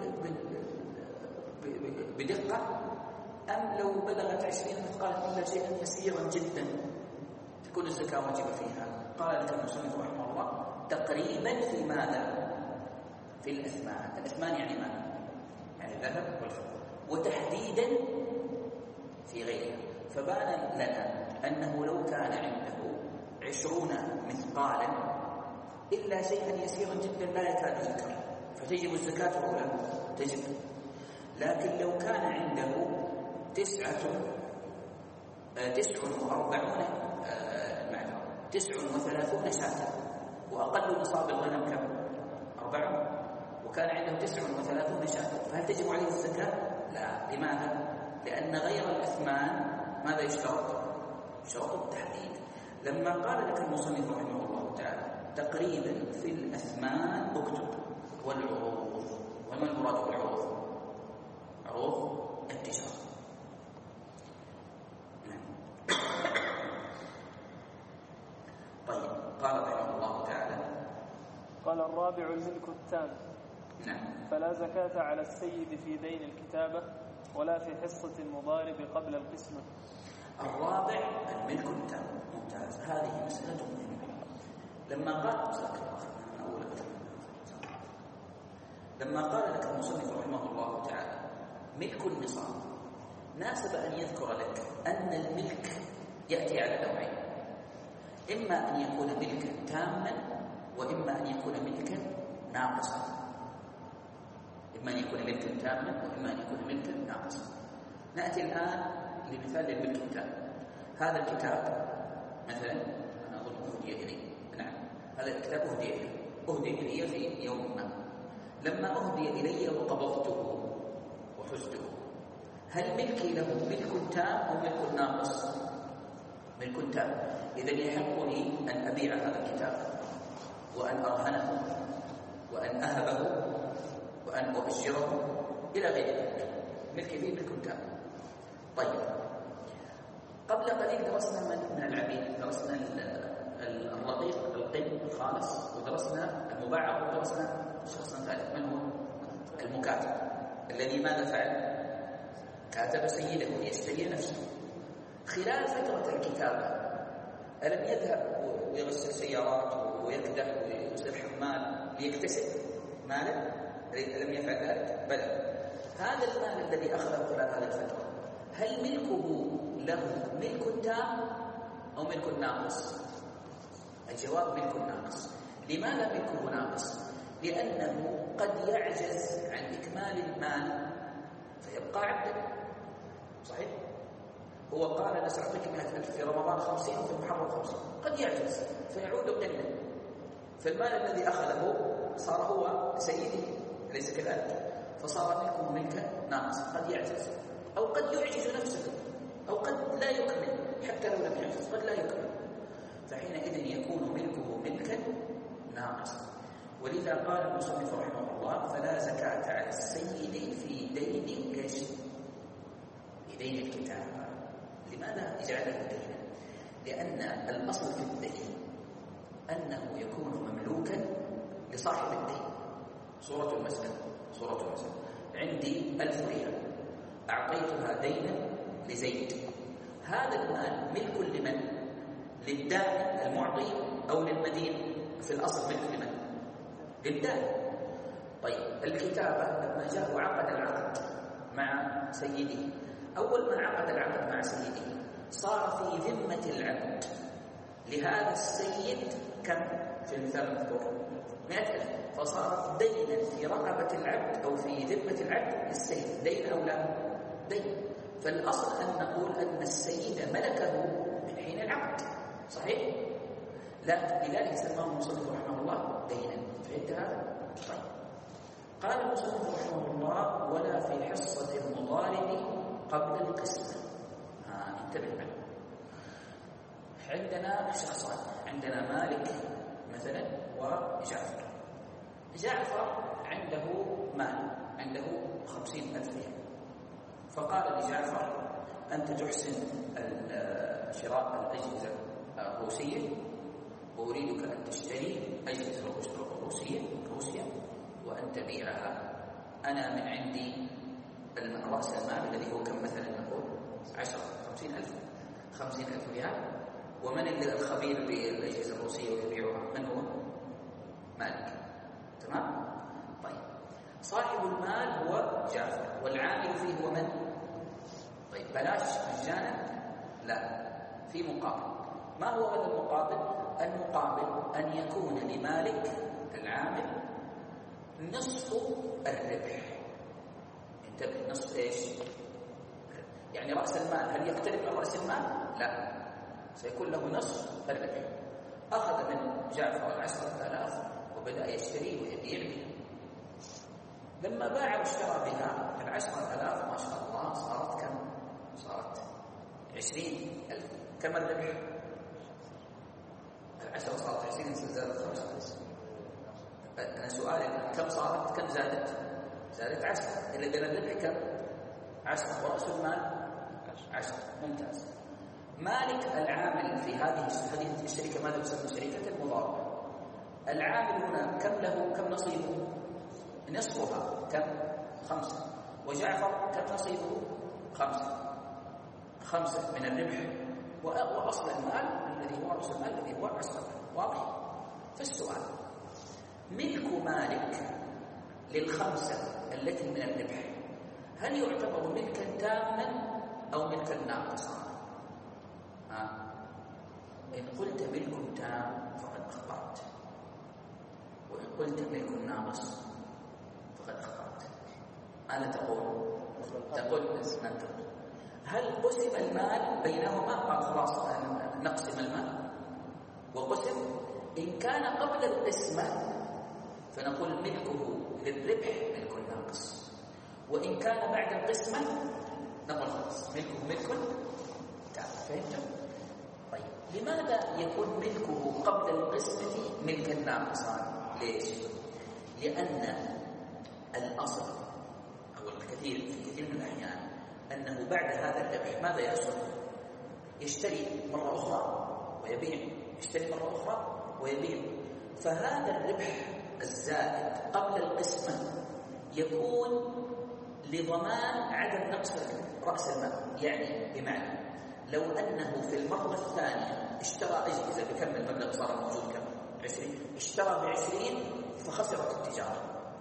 بدقة، أم لو بلغت عشرين مثقالا إلا شيئا يسيرا جدا تكون الزكاة واجبة فيها؟ قال لك المصنف رحمه الله تقريبا في ماذا؟ في الأثمان. الأثمان يعني ماذا؟ يعني الذهب والفضة. وتحديدا في غيرها. فبان لنا أنه لو كان عنده عشرون مثقالا إلا شيئا يسيرا جدا لا يكاد يذكر فتجب الزكاة ولا تجب. لكن لو كان عنده تسعة تسع وأربعون تسع وثلاثون شاة وأقل نصاب الغنم كم؟ أربعون، وكان عنده تسع وثلاثون شاة، فهل تجب عليه الزكاة؟ لا. لماذا؟ لأن غير الأثمان ماذا يشترط؟ يشترط التحديد. لما قال لك المصنف رحمه الله تعالى تقريبا في الأثمان اكتب والعروض. وما المراد بالعروض؟ عروض التجارة. طيب قال رحمه الله تعالى قال الرابع الملك التام. نعم. فلا زكاة على السيد في دين الكتابة ولا في حصة المضارب قبل القسمة. الرابع الملك التام. ممتاز. هذه مسألة مهمة. لما قال لما قال لك المصنف رحمه الله تعالى ملك النصاب ناسب أن يذكر لك أن الملك يأتي على نوعين، إما أن يكون ملكا تاما وإما أن يكون ملكا ناقصا. إما أن يكون ملكا تاما وإما أن يكون ملكا ناقصا. نأتي الآن لمثال للملك التام. هذا الكتاب مثلا أنا أظن أهدي إلي، نعم هذا الكتاب أهدي إلي أهدي إلي في يوم ما. لما أهدي إلي وقبضته وحزته، هل ملكي له ملك تام أو ملك ناقص؟ ملك تام. إذا يحق لي أن أبيع هذا الكتاب وأن أرهنه وأن أهبه وأن أؤجره إلى غير ذلك. ملكي لي ملك تام. طيب قبل قليل درسنا من العبيد، درسنا الرقيق القيم الخالص، ودرسنا المباعض، ودرسنا شخصا ثالث من هو المكاتب الذي ماذا فعل؟ كاتب سيده ليشتري نفسه. خلال فترة الكتابة ألم يذهب ويغسل سيارات ويكدح ويصير حمال ليكتسب مالا؟ ألم يفعل ذلك؟ بلى. هذا المال الذي أخذه خلال هذه الفترة هل ملكه له ملك تام أو ملك ناقص؟ الجواب ملك ناقص. لماذا ملكه ناقص؟ لأنه قد يعجز عن إكمال المال فيبقى عبدا. صحيح؟ هو قال أنا سأعطيك مئة ألف في رمضان خمسين وفي المحرم خمسين، قد يعجز فيعود قلة، فالمال الذي أخذه صار هو سيده ليس كذلك، فصار ملكه ملكا ناقصا. قد يعجز أو قد يعجز نفسه أو قد لا يكمل، حتى لو لم يعجز قد لا يكمل، فحينئذ يكون ملكه ملكا ناقصا. ولذا قال المصنف رحمه الله فلا زكاة على السيد في دين ايش؟ في دين الكتابة. لماذا يجعله دينا؟ لأن الأصل في الدين أنه يكون مملوكا لصاحب الدين. صورة المسألة صورة المسألة عندي ألف ريال أعطيتها دينا لزيد، هذا المال ملك لمن؟ للدائن المعطي أو للمدين؟ في الأصل ملك لمن؟ للدائن. طيب الكتابة لما جاء وعقد العقد مع سيده، أول ما عقد العقد مع سيده صار في ذمة العبد لهذا السيد كم؟ في المثال المذكور؟ مئة ألف، فصارت دينا في رقبة العبد أو في ذمة العبد للسيد. دين أو لا؟ دين. فالأصل أن نقول أن السيد ملكه من حين العقد، صحيح؟ لا، لذلك سماه المصنف رحمه الله دينا. فهمت هذا؟ طيب. قال المصنف رحمه الله: ولا في حصة المضارب قبل القسمة. آه انتبه معي. عندنا شخصان، عندنا مالك مثلا وجعفر. جعفر عنده مال، عنده خمسين ألف ريال، فقال لجعفر: أنت تحسن شراء الأجهزة الروسية وأريدك أن تشتري أجهزة روسية روسيا وأن تبيعها. أنا من عندي رأس المال الذي هو كم مثلا نقول عشرة خمسين ألف خمسين ألف ريال، ومن الخبير بالأجهزة الروسية ويبيعها؟ من هو؟ مالك. تمام؟ طيب، صاحب المال هو جعفر والعامل فيه هو من؟ طيب، بلاش مجانا؟ لا، في مقابل. ما هو هذا المقابل؟ المقابل أن يكون لمالك العامل نصف الربح. انتبه، نصف ايش؟ يعني رأس المال هل يقترب من رأس المال؟ لا، سيكون له نصف الربح. أخذ من جعفر العشرة آلاف وبدأ يشتري ويبيع بها. لما باع واشترى بها العشرة آلاف ما شاء الله صارت كم؟ صارت عشرين ألف. كم الربح؟ العشرة صارت عشرين، زادت خمسة. أنا سؤالي كم صارت؟ كم زادت؟ زادت عشرة. إلا بين الربح كم؟ عشرة، ورأس المال عشرة. ممتاز. مالك العامل في هذه هذه الشركة ماذا تسمى؟ شركة المضاربة. العامل هنا كم له؟ كم نصيبه؟ نصفها كم؟ خمسة. وجعفر كم نصيبه؟ خمسة. خمسة من الربح وأصل المال الذي هو رأس المال الذي هو عشرة. واضح؟ فالسؤال: ملك مالك للخمسة التي من الربح هل يعتبر ملكا تاما أو ملكا ناقصا؟ آه. إن قلت ملك تام فقد أخطأت، وإن قلت ملك ناقص فقد أخطأت. أنا تقول تقول ننتظر هل قسم المال بينهما؟ قال خلاص نقسم المال وقسم. إن كان قبل القسمة فنقول ملكه للربح ملك ناقص، وإن كان بعد القسمة نقول خلاص ملكه ملك تام. فهمتم؟ طيب، لماذا يكون ملكه قبل القسمة ملكا ناقصا؟ ليش؟ لأن الأصل أو الكثير في كثير من الأحيان أنه بعد هذا الربح ماذا يحصل؟ يشتري مرة أخرى ويبيع، يشتري مرة أخرى ويبيع. فهذا الربح الزائد قبل القسمة يكون لضمان عدم نقص رأس المال. يعني بمعنى لو أنه في المرة الثانية اشترى أجهزة بكم المبلغ صار موجود كم؟ عشرين. اشترى بعشرين فخسرت التجارة،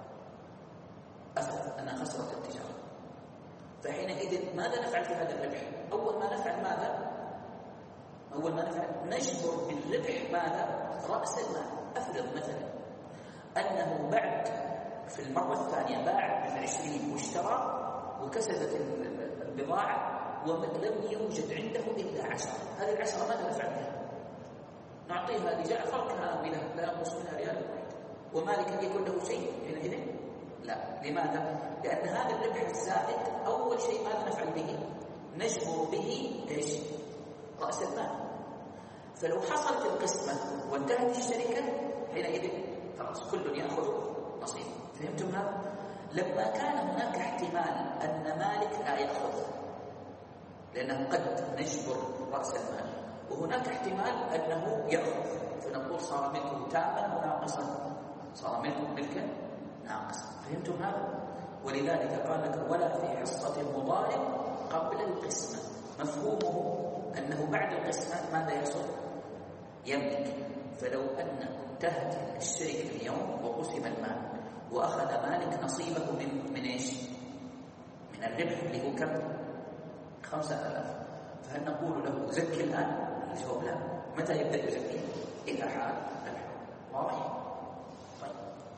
أثبت أنها خسرت التجارة. فحينئذ ماذا نفعل في هذا الربح؟ أول ما نفعل ماذا؟ أول ما نفعل نجبر بالربح ماذا؟ رأس المال. أفرض مثلا أنه بعد في المرة الثانية باع بالعشرين واشترى وكسبت البضاعة ولم يوجد عنده إلا عشرة. هذه العشرة ماذا نفعل بها؟ نعطيها لجعفر كاملة لا ينقص منها ريال واحد، ومالك يكون له شيء حينئذ؟ لا. لماذا؟ لأن هذا الربح الزائد أول شيء ماذا نفعل به؟ نجبر به إيش؟ رأس المال. فلو حصلت القسمة وانتهت الشركة حينئذ خلاص كل يأخذ نصيبه. فهمتم هذا؟ لما كان هناك احتمال أن مالك لا يأخذ لأنه قد نجبر رأس المال، وهناك احتمال أنه يأخذ، فنقول صار ملكه تاما وناقصا، صار ملكه ملكا ناقصا. فهمتم هذا؟ ولذلك قال لك ولا في حصة المضارب قبل القسمة. مفهومه أنه بعد القسمة ماذا يحصل؟ يملك. فلو أن انتهت الشركة اليوم وقسم المال وأخذ مالك نصيبه من من إيش؟ من الربح اللي هو كم؟ خمسة آلاف. فهل نقول له زكي الآن؟ الجواب لا. متى يبدأ يزكي؟ إذا حال الحول. واضح؟ طيب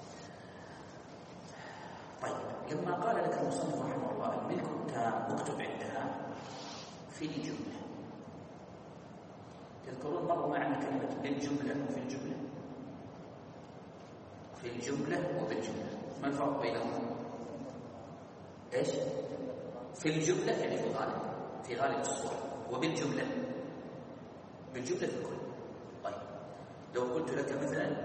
طيب لما قال لك المصنف رحمه الله الملك التام مكتوب عندها في الجملة، تذكرون مرة معنى كلمة بالجملة وفي الجملة؟ في الجملة وبالجملة، ما الفرق بينهما؟ ايش؟ في الجملة يعني في الغالب، في غالب الصور، وبالجملة بالجملة في الكل. طيب لو قلت لك مثلا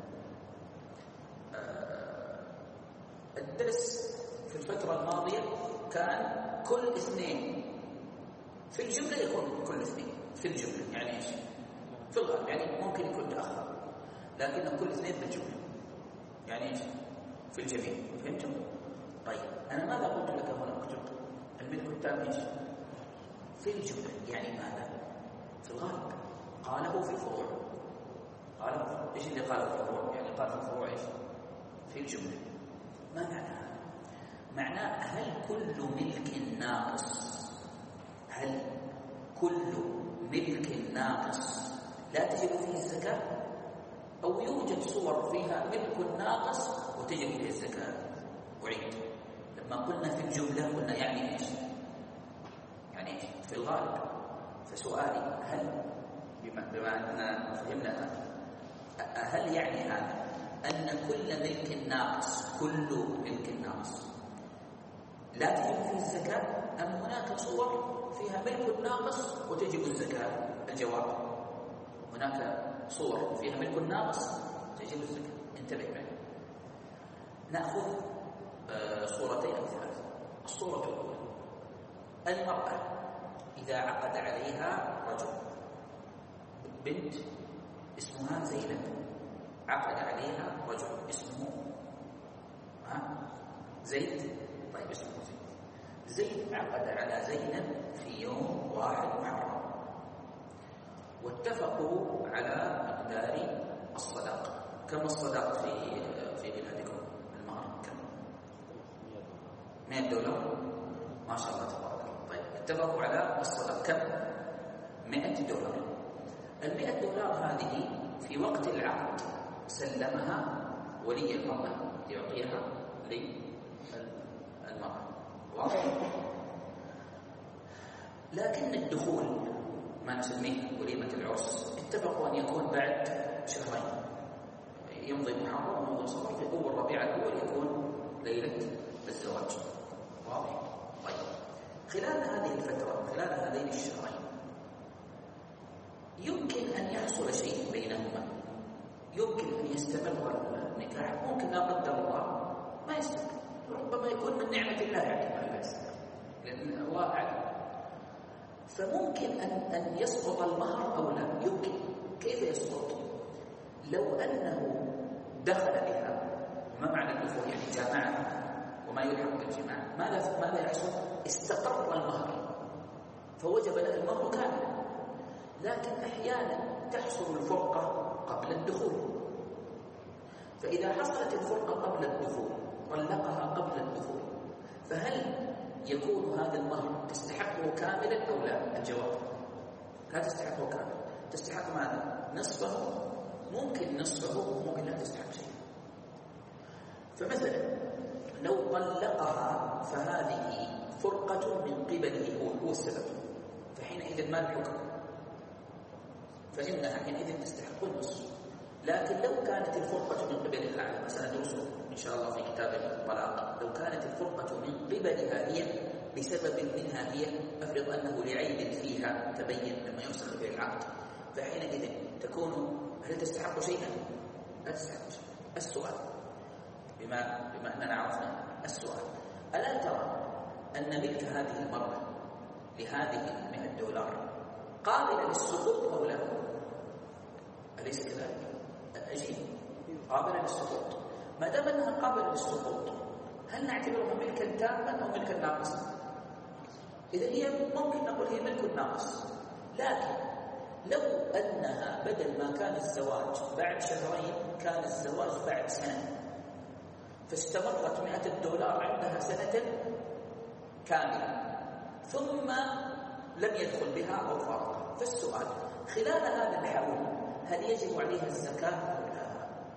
الدرس في الفترة الماضية كان كل اثنين، في الجملة يكون كل اثنين في الجملة، يعني ايش؟ في الغالب يعني ممكن يكون تأخر، لكن كل اثنين بالجملة يعني ايش؟ في الجميع. فهمتم؟ طيب أنا ماذا قلت لك هنا؟ اكتب الملك التام ايش؟ في الجملة، يعني ماذا؟ في الغالب. قاله في الفروع، قاله في الفروع. ايش اللي قاله في الفروع؟ يعني قال في الفروع ايش؟ في الجملة. ما معناها؟ معناه هل كل ملك ناقص هل كل ملك ناقص لا تجب فيه الزكاة؟ أو يوجد صور فيها ملك ناقص وتجب فيه الزكاة؟ أعيد، لما قلنا في الجملة قلنا يعني إيش؟ يعني إيش؟ في الغالب. فسؤالي هل بما أننا فهمنا هذا، هل يعني هذا أن كل ملك ناقص كل ملك ناقص لا تجب فيه الزكاة، أم هناك صور فيها ملك ناقص وتجب الزكاة؟ الجواب هناك صور فيها ملك ناقص تجب الزكاة. انتبه معي، نأخذ صورتين أو ثلاثة. الصورة الأولى المرأة إذا عقد عليها رجل، بنت اسمها زينب، عقد عليها رجل اسمه ها زيد. طيب اسمه زيد. زيد عقد على زينب في يوم واحد محرم، واتفقوا على مقدار الصداق. كم الصداق في في بلادكم؟ المهر كم؟ مئة دولار. ما شاء الله تبارك الله. طيب اتفقوا على الصداق كم؟ مئة دولار. المئة دولار هذه في وقت العقد سلمها ولي المرأة يعطيها للمرأة، واضح؟ لكن الدخول ما نسميه وليمة العرس اتفقوا أن يكون بعد شهرين، يمضي محرم ومضي صفر، في أول ربيع الأول يكون ليلة الزواج، واضح؟ طيب خلال هذه الفترة، خلال هذين الشهرين يمكن أن يحصل شيء بينهما، يمكن أن يستمر النكاح، ممكن لا قدر الله ما يستمر، ربما يكون من نعمة الله يعني ما يستمر، لأن الله أعلم. فممكن أن أن يسقط المهر أو لا، يمكن. كيف يسقط؟ لو أنه دخل بها، ما معنى الدخول؟ يعني جامعها وما يلحق بالجماع، ماذا ماذا يحصل؟ استقر المهر فوجب له المهر كاملا. لكن أحيانا تحصل الفرقة قبل الدخول، فإذا حصلت الفرقة قبل الدخول طلقها قبل الدخول، فهل يكون هذا المهر تستحقه كاملا أو لا؟ الجواب لا تستحقه كاملا. تستحق ماذا؟ نصفه، ممكن نصفه، ممكن لا تستحق شيء. فمثلا لو طلقها فهذه فرقة من قبله، هو هو السبب، فحينئذ ما الحكم؟ فإنها حينئذ تستحق النصف. لكن لو كانت الفرقة من قبلها، على ما سندرسه إن شاء الله في كتاب الطلاق، لو كانت الفرقة من قبلها هي بسبب منها هي، أفرض أنه لعيب فيها تبين لما يفسخ به العقد، فحينئذ تكون هل تستحق شيئا؟ لا تستحق شيئا. السؤال بما بما أننا عرفنا السؤال، ألا ترى أن ملك هذه المرأة لهذه المئة دولار قابل للسقوط أو لا؟ أليس كذلك؟ أجيب قابلة للسقوط. ما دام أنها قابلة للسقوط، هل نعتبرها ملكا تاما أو ملكا ناقصا؟ إذا هي ممكن نقول هي ملك ناقص. لكن لو أنها بدل ما كان الزواج بعد شهرين كان الزواج بعد سنة، فاستمرت مئة الدولار عندها سنة كاملة ثم لم يدخل بها أو فارقها، فالسؤال خلال هذا الحول هل يجب عليها الزكاة أو لا؟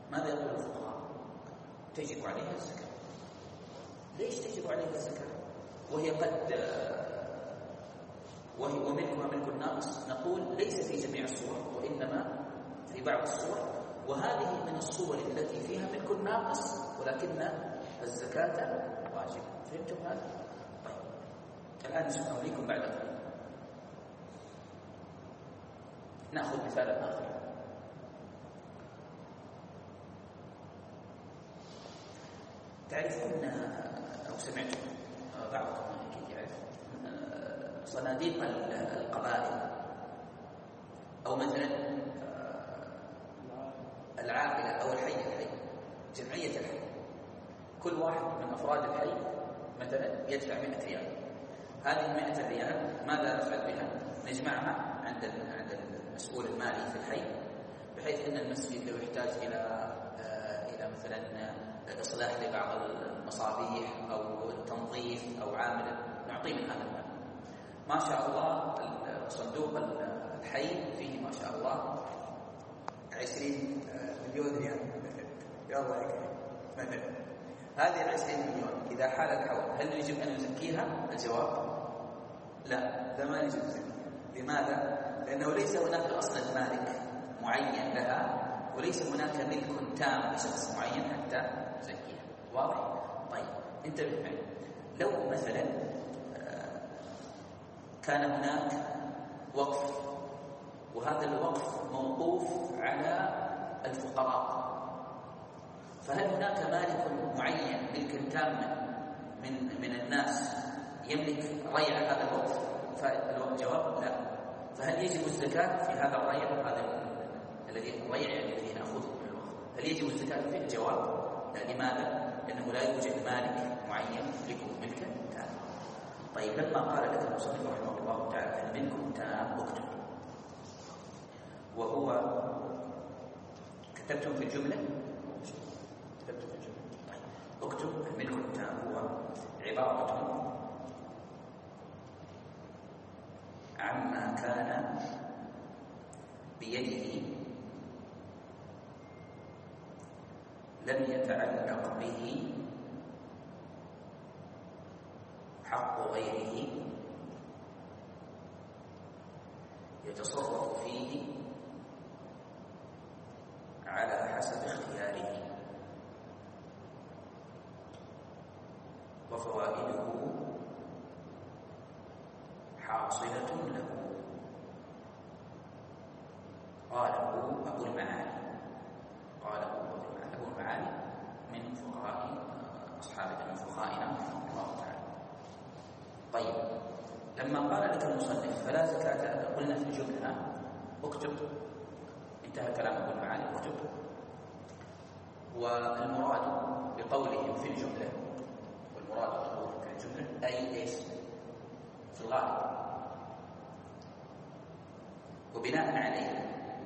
ماذا يقول الفقهاء؟ تجب عليها الزكاة. ليش تجب عليها الزكاة وهي قد وهي وملكها ملك الناقص؟ نقول ليس في جميع الصور، وإنما في بعض الصور، وهذه من الصور التي فيها ملك الناقص ولكن الزكاة واجب. فهمتم هذا؟ طيب الآن سأريكم بعد قليل. نأخذ مثالا آخر. تعرفون أو سمعتم بعضكم أكيد يعرف صناديق القبائل، أو مثلا العائلة أو الحي الحي جمعية الحي، كل واحد من أفراد الحي مثلا يدفع مئة ريال. هذه مئة ريال ماذا نفعل بها؟ نجمعها عند عند المسؤول المالي في الحي، بحيث أن المسجد لو يحتاج إلى إلى مثلا إصلاح لبعض المصابيح أو التنظيف أو عامل، نعطيه من هذا المال. ما شاء الله صندوق الحي فيه ما شاء الله عشرين مليون ريال يا الله يكرمك مثلا. هذه العشرين مليون إذا حال الحول هل يجب أن نزكيها؟ الجواب لا، لا ما يجب نزكيها. لماذا؟ لأنه ليس هناك أصلا مالك معين لها، وليس هناك ملك تام لشخص معين حتى نزكيها. واضح؟ طيب انتبه معي. لو مثلا كان هناك وقف، وهذا الوقف موقوف على الفقراء، فهل هناك مالك معين ملك تاما من من الناس يملك ريع هذا الوقف؟ فالجواب لا. فهل يجب الزكاة في هذا الريع، هذا الذي الريع الذي نأخذه من الوقف، هل يجب الزكاة فيه؟ الجواب لا. لماذا؟ لأنه لا يوجد مالك معين يملكه ملكا تاما. طيب لما قال لك المصنف رحمه الله تعالى الملك تام، اكتب. وهو كتبتم في الجملة؟ كتبتم في الجملة. طيب اكتب الملك التام هو عبارة عما كان بيده لم يتعلق به حق غيره يتصرف فيه على حسب اختياره، وفوائده حاصلة له. قاله أبو المعالي قاله أبو المعالي من فقهاء أصحابنا من فقهائنا رحمه الله تعالى. طيب لما قال لك المصنف فلا زكاة، قلنا في الجملة اكتب، انتهى كلام أبو المعالي اكتب. والمراد بقولهم في الجملة، والمراد بقولهم في الجملة أي إيش في الغالب، وبناء عليه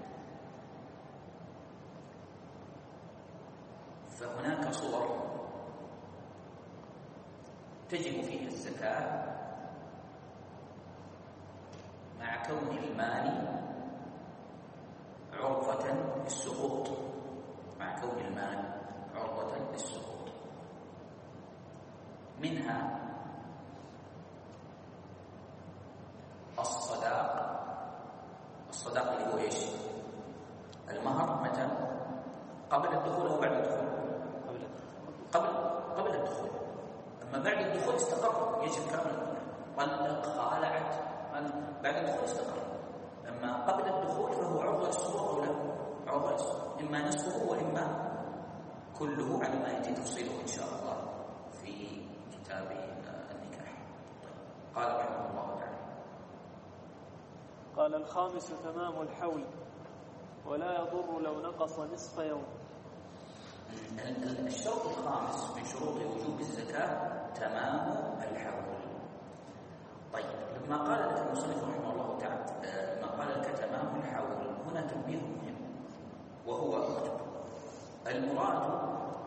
فهناك صور تجب فيها الزكاة مع كون المال عرضة للسقوط، مع كون المال عرضة للسقوط. منها الصداق. الصداق اللي هو ايش؟ المهر. متى؟ قبل الدخول او بعد الدخول؟ قبل قبل الدخول. اما بعد الدخول استقر، يجب كامل طلق خالعت، بعد الدخول استقر. اما قبل الدخول فهو عرضة للسقوط او لا؟ عرضة للسقوط، اما نصفه واما كله، على ما ياتي تفصيله ان شاء الله في كتاب النكاح. قال رحمه الله تعالى: قال الخامس تمام الحول، ولا يضر لو نقص نصف يوم. الشرط الخامس من شروط وجوب الزكاة تمام الحول. طيب لما قال لك المصنف رحمه الله تعالى لما قال لك تمام الحول، هنا تنبيه مهم، وهو اكتب: المراد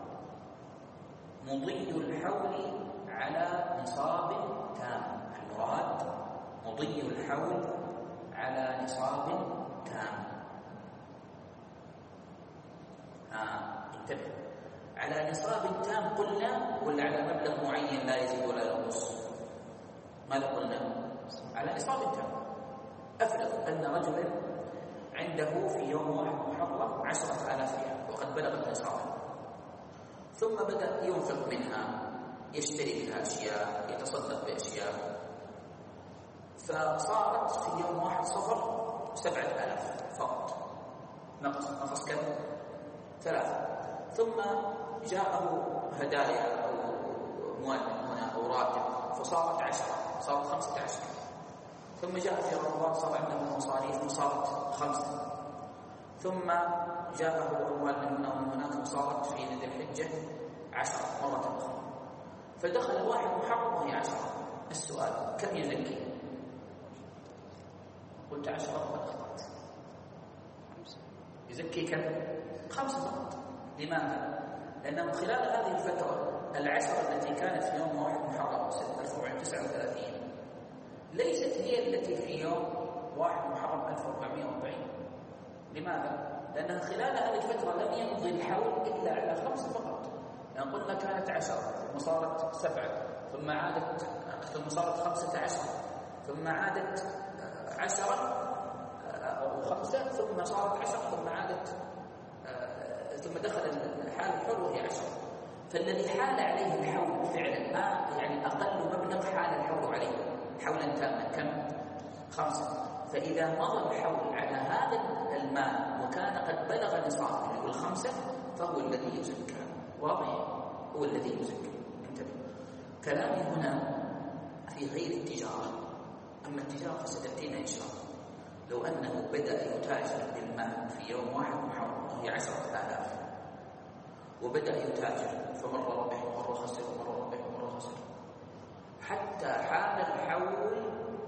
مضي الحول على نصاب تام. المراد مضي الحول على نصاب تام. آه انتبه، على نصاب تام قلنا ولا على مبلغ معين لا يزيد ولا ينقص؟ ماذا قلنا؟ على نصاب تام. أفرض أن رجلا عنده في يوم واحد محرم عشرة آلاف ريال وقد بلغت نصابه، ثم بدأ ينفق منها، يشتري بها أشياء، يتصدق بأشياء، فصارت في يوم واحد صفر سبعة آلاف فقط، نقص نقص كم؟ ثلاثة. ثم جاءه هدايا أو مؤمن هنا أو راتب فصارت عشرة، صارت خمسة عشر. ثم جاء في رمضان صار عنده مصاريف فصارت خمسة. ثم جاءه أموال من هنا ومن هناك فصارت في ذي الحجة عشرة مرة أخرى. فدخل واحد محرم وهي عشرة. السؤال كم يزكي؟ قلت عشرة وقد أخطأت. يزكي كم؟ خمسة فقط. لماذا؟ لأنه خلال هذه الفترة العشرة التي كانت في يوم واحد محرم سنة ألف وأربعمائة وتسعة وثلاثين ليست هي التي في يوم واحد محرم ألف وأربعمائة وأربعين. لماذا؟ لأنها خلال هذه الفترة لم يمضي الحول إلا على خمسة فقط. يعني قلنا كانت عشرة ثم صارت سبعة ثم عادت ثم صارت خمسة عشر ثم عادت عشرة أو خمسة ثم صارت عشرة ثم عادت ثم دخل الحال الحر وهي عشرة. فالذي حال عليه الحول فعلا ما يعني أقل مبلغ حال الحول عليه حولا تاما كم؟ خمسة. فإذا مضى الحول على هذا المال وكان قد بلغ نصابه اللي هو الخمسة فهو الذي يزكى. واضح؟ هو الذي يزكى. انتبه، كلامي هنا في غير التجارة. أما التجارة فستأتينا إن شاء الله. لو أنه بدأ يتاجر بالمال في يوم واحد محرم وهي عشرة آلاف وبدأ يتاجر فمرة ربح ومرة خسر ومرة ربح ومرة خسر حتى حال الحول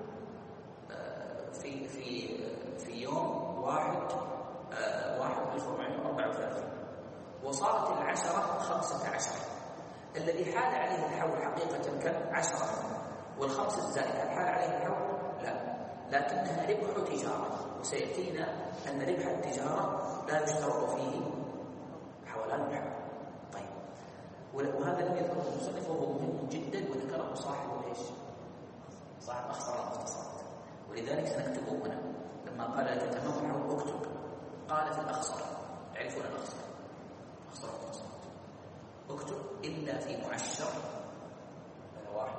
في في في يوم واحد واحد ألف وأربعمائة وأربعة وثلاثين وصارت العشرة خمسة عشر. الذي حال عليه الحول حقيقة كم؟ عشرة. والخمسة الزائدة حال عليه الحول؟ لا، لكنها ربح تجارة. وسيأتينا أن ربح التجارة لا يشترط فيه حولان الحول. طيب، وهذا لم يذكره المصنف وهو مهم جدا وذكره صاحب ايش؟ صاحب أخصر المختصرات. ولذلك سنكتبه هنا لما قال لك تنوع اكتب. قال في الأخصر، يعرفون الأخصر أخصر المختصرات، اكتب إلا في معشر. هذا واحد.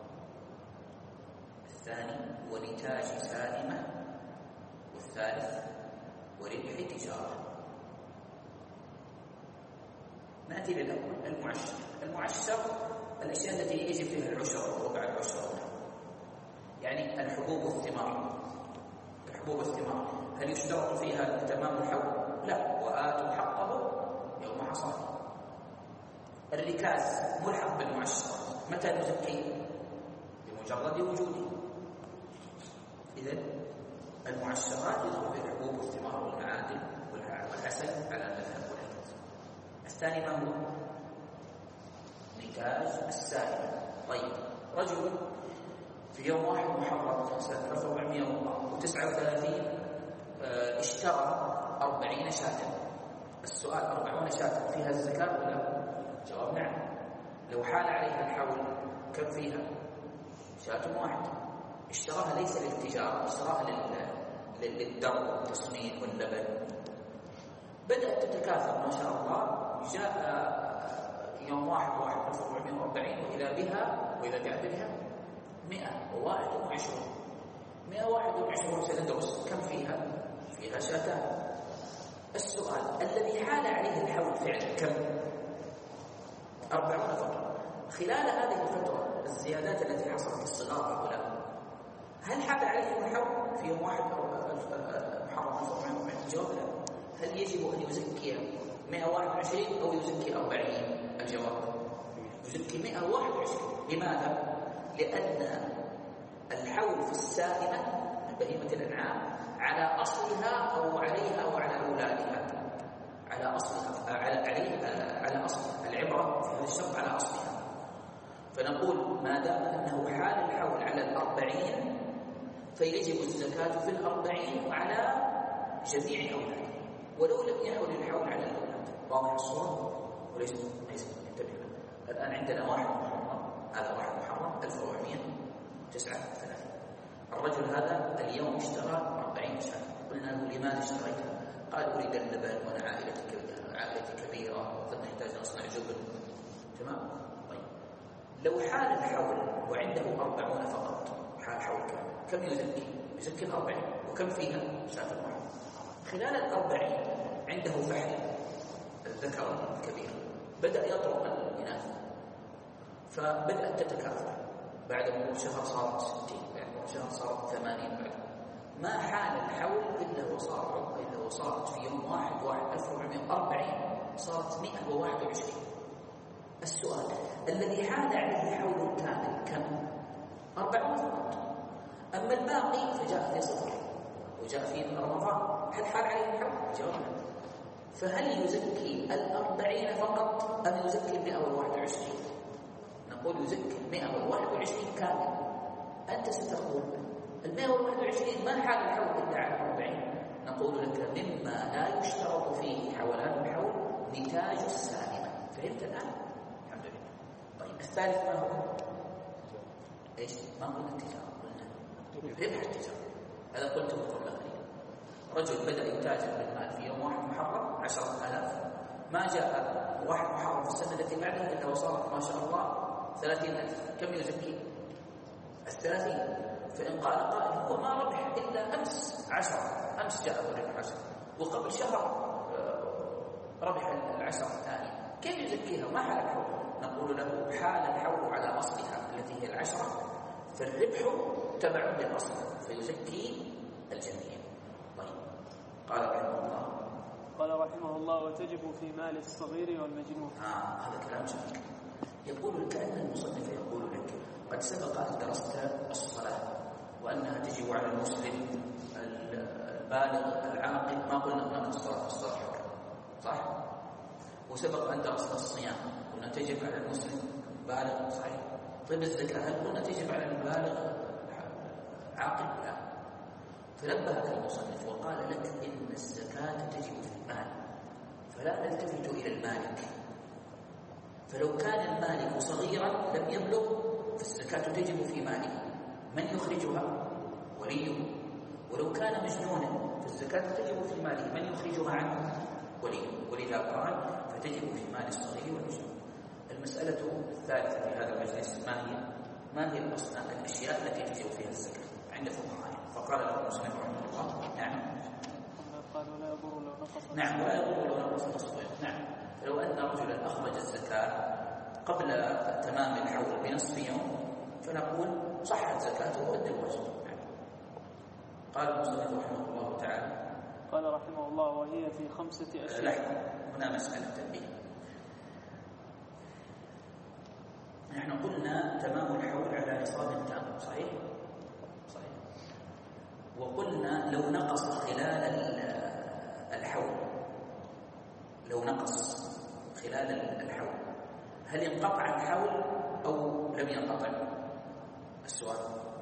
الثاني ونتاج سالمة. والثالث وربح تجارة. نأتي للأول المعشر. المعشر الأشياء التي يجب فيها العشر وربع العشر، يعني الحبوب والثمار. الحبوب والثمار هل يشترط فيها تمام الحول؟ لا، وآتوا حقه يوم حصاده. الركاز ملحق بالمعشر، متى نزكيه؟ بمجرد وجوده. إذن المعشرات يدخل في الحبوب والثمار والمعادن والعسل على المذهب والحديث. الثاني ما هو؟ نتاج السائل. طيب، رجل في يوم واحد محرم سنة ألف وأربعمائة وتسعة وثلاثين اشترى أربعين شاة. السؤال أربعون شاة فيها الزكاة ولا؟ جواب نعم. لو حال عليها الحول كم فيها؟ شاة واحدة. اشتراها ليس للتجارة، اشتراها للدر والتسمين واللبن. بدأت تتكاثر ما شاء الله. جاء يوم واحد واحد ألف وأربعمائة وأربعين وإذا بها وإذا بعدها مئة وواحد وعشرون. مئة وواحد وعشرون سندرس كم فيها؟ فيها شاتان. السؤال الذي حال عليه الحول فعلا كم؟ أربعون فقط. خلال هذه الفترة الزيادات التي حصلت الصغار هؤلاء هل حال عليهم الحول في يوم واحد محرم ألف وأربعمائة وأربعين؟ الجواب لا. هل يجب أن يزكي مئة وواحد وعشرين أو يزكي أربعين؟ الجواب يزكي مئة وواحد وعشرين. لماذا؟ لأن الحول في السائمة من بهيمة الأنعام على أصلها أو عليها أو على أولادها، على أصلها على عليها على أصلها. العبرة في هذا الشرط على أصلها. فنقول ما دام أنه حال الحول على الأربعين فيجب الزكاة في الأربعين وعلى جميع أولاده، ولو لم يحول الحول على الأولاد. واضح الصورة وليس ليس انتبه. الآن عندنا واحد محرم، هذا واحد محرم ألف وأربعمائة وتسعة وثلاثين. الرجل هذا اليوم اشترى أربعين شاة. قلنا له لماذا اشتريتها؟ قال أريد اللبن وأنا عائلتي عائلتي كبيرة نحتاج نصنع جبن. تمام؟ طيب لو حال الحول وعنده أربعون فقط، حال حول كامل، كم يزكي؟ يزكي الأربعين. وكم فيها؟ شاة واحدة. خلال الأربعين عنده فحل الذكر الكبير، بدأ يطرق الإناث، فبدأت تتكاثر. بعد مرور شهر صارت ستين، بعد مرور شهر صارت ثمانين، بعد ما حال الحول إلا وصار إلا وصارت في يوم واحد واحد ألف وأربعمائة وأربعين صارت مئة وواحد وعشرين. السؤال الذي حال عليه حول كامل كم؟ أربعون فقط. أما الباقي فجاء في صفر وجاء في رمضان، هل حال عليه الحول؟ جواب. فهل يزكي الأربعين فقط أم يزكي المئة والواحد وعشرين؟ نقول يزكي المئة والواحد وعشرين كامل. أنت ستقول المئة والواحد وعشرين ما حال الحول إلا على الأربعين. نقول لك مما لا يشترط فيه حولان الحول نتاج السالمة. فهمت الآن؟ الحمد لله. طيب الثالث ما هو؟ إيش؟ ما قلنا التجارة، قلنا ربح التجارة. هذا قلته قبل قليل. رجل بدأ يتاجر بالمال في يوم واحد محرم عشرة آلاف، ما جاء واحد محرم في السنة التي بعدها إلا وصارت ما شاء الله ثلاثين ألف. كم يزكي؟ الثلاثين. فإن قال قائل هو ما ربح إلا أمس عشرة، أمس جاء الربح عشرة وقبل شهر ربح العشرة الثانية، كيف يزكيها؟ ما حال الحول؟ نقول له حال الحول على أصلها التي هي العشرة، فالربح تبع للأصل فيزكي الجميع. طيب قال رحمه الله قال رحمه الله وتجب في مال الصغير والمجنون. آه هذا كلام جميل. يقول كأن المصنف يقول لك قد سبق أن درست الصلاة وأنها تجب على المسلم البالغ العاقل. ما قلنا هناك الصلاة الصلاة حرة، صح؟ وسبق أن درست الصيام قلنا تجب على المسلم البالغ، صحيح؟ طيب الزكاة هل قلنا تجب على البالغ عاقل؟ لا. فنبهك المصنف وقال لك إن الزكاة تجب في المال، فلا نلتفت إلى المالك. فلو كان المالك صغيرا لم يبلغ فالزكاة تجب في ماله، من يخرجها؟ وليه. ولو كان مجنونا فالزكاة تجب في ماله، من يخرجها عنه؟ وليه. ولذا قال فتجب في مال الصغير والمجنون. المسألة الثالثة في هذا المجلس ما هي؟ ما هي الأصناف الأشياء التي تجب فيها الزكاة عند فقهاء؟ فقال له المصنف رحمه الله نعم قالوا لا يضر لو نقص نعم ولا يضر لو نقص نصفين. نعم فلو أن رجلا أخرج الزكاة قبل تمام الحول بنصف يوم فنقول صحت زكاته وأدى الواجب. نعم. قال المصنف رحمه الله تعالى قال رحمه الله وهي في خمسة أشياء. لحظة هنا مسألة تنبيه. نحن قلنا تمام الحول على نصاب تام، صحيح؟ صحيح. وقلنا لو نقص خلال الحول، لو نقص خلال الحول هل ينقطع الحول أو لم ينقطع؟ السؤال.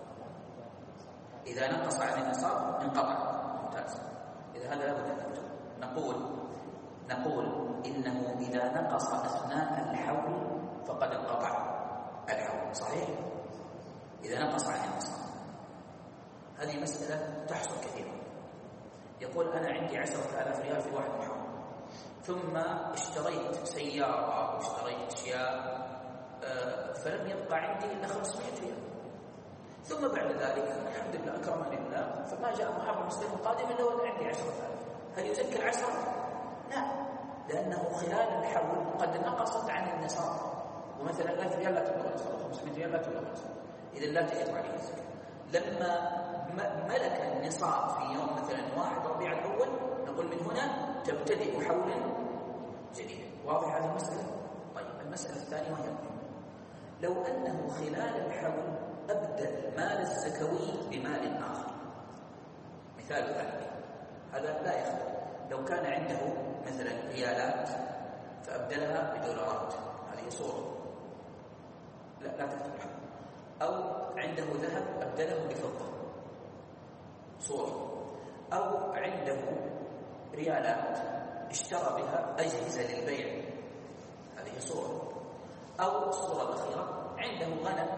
إذا نقص عن النصاب انقطع. ممتاز. إذا هذا لابد أن نكتب. نقول نقول إنه إذا نقص أثناء الحول فقد انقطع الحول، صحيح؟ إذا نقص عن النصاب. هذه مسألة تحصل كثيرا. يقول أنا عندي عشرة آلاف ريال في واحد محرم، ثم اشتريت سيارة واشتريت أشياء فلم يبقى عندي إلا خمسمائة ريال، ثم بعد ذلك الحمد لله أكرمني الله فما جاء محرم مسلم قادم إلا وأنا عندي عشرة آلاف. هل يزكي العشرة؟ لا، لأنه خلال الحول قد نقصت عن النصاب، ومثلا ألف ريال لا تبلغ النصاب، خمسمائة ريال لا تبلغ النصاب، إذا لا تجب عليه الزكاة. لما ملك النصاب في يوم مثلا واحد ربيع الأول نقول من هنا تبتدئ حولا جديدا. واضح هذه المسألة؟ طيب المسألة الثانية وهي لو أنه خلال الحول أبدأ المال الزكوي بمال آخر. مثال ذلك هذا لا يخفى. لو كان عنده مثلا ريالات فأبدلها بدولارات، هذه صورة لا لا تكتب الحول. أو عنده ذهب أبدله بفضة، صورة. أو عنده ريالات اشترى بها أجهزة للبيع، هذه صورة. أو الصورة الأخيرة عنده غنم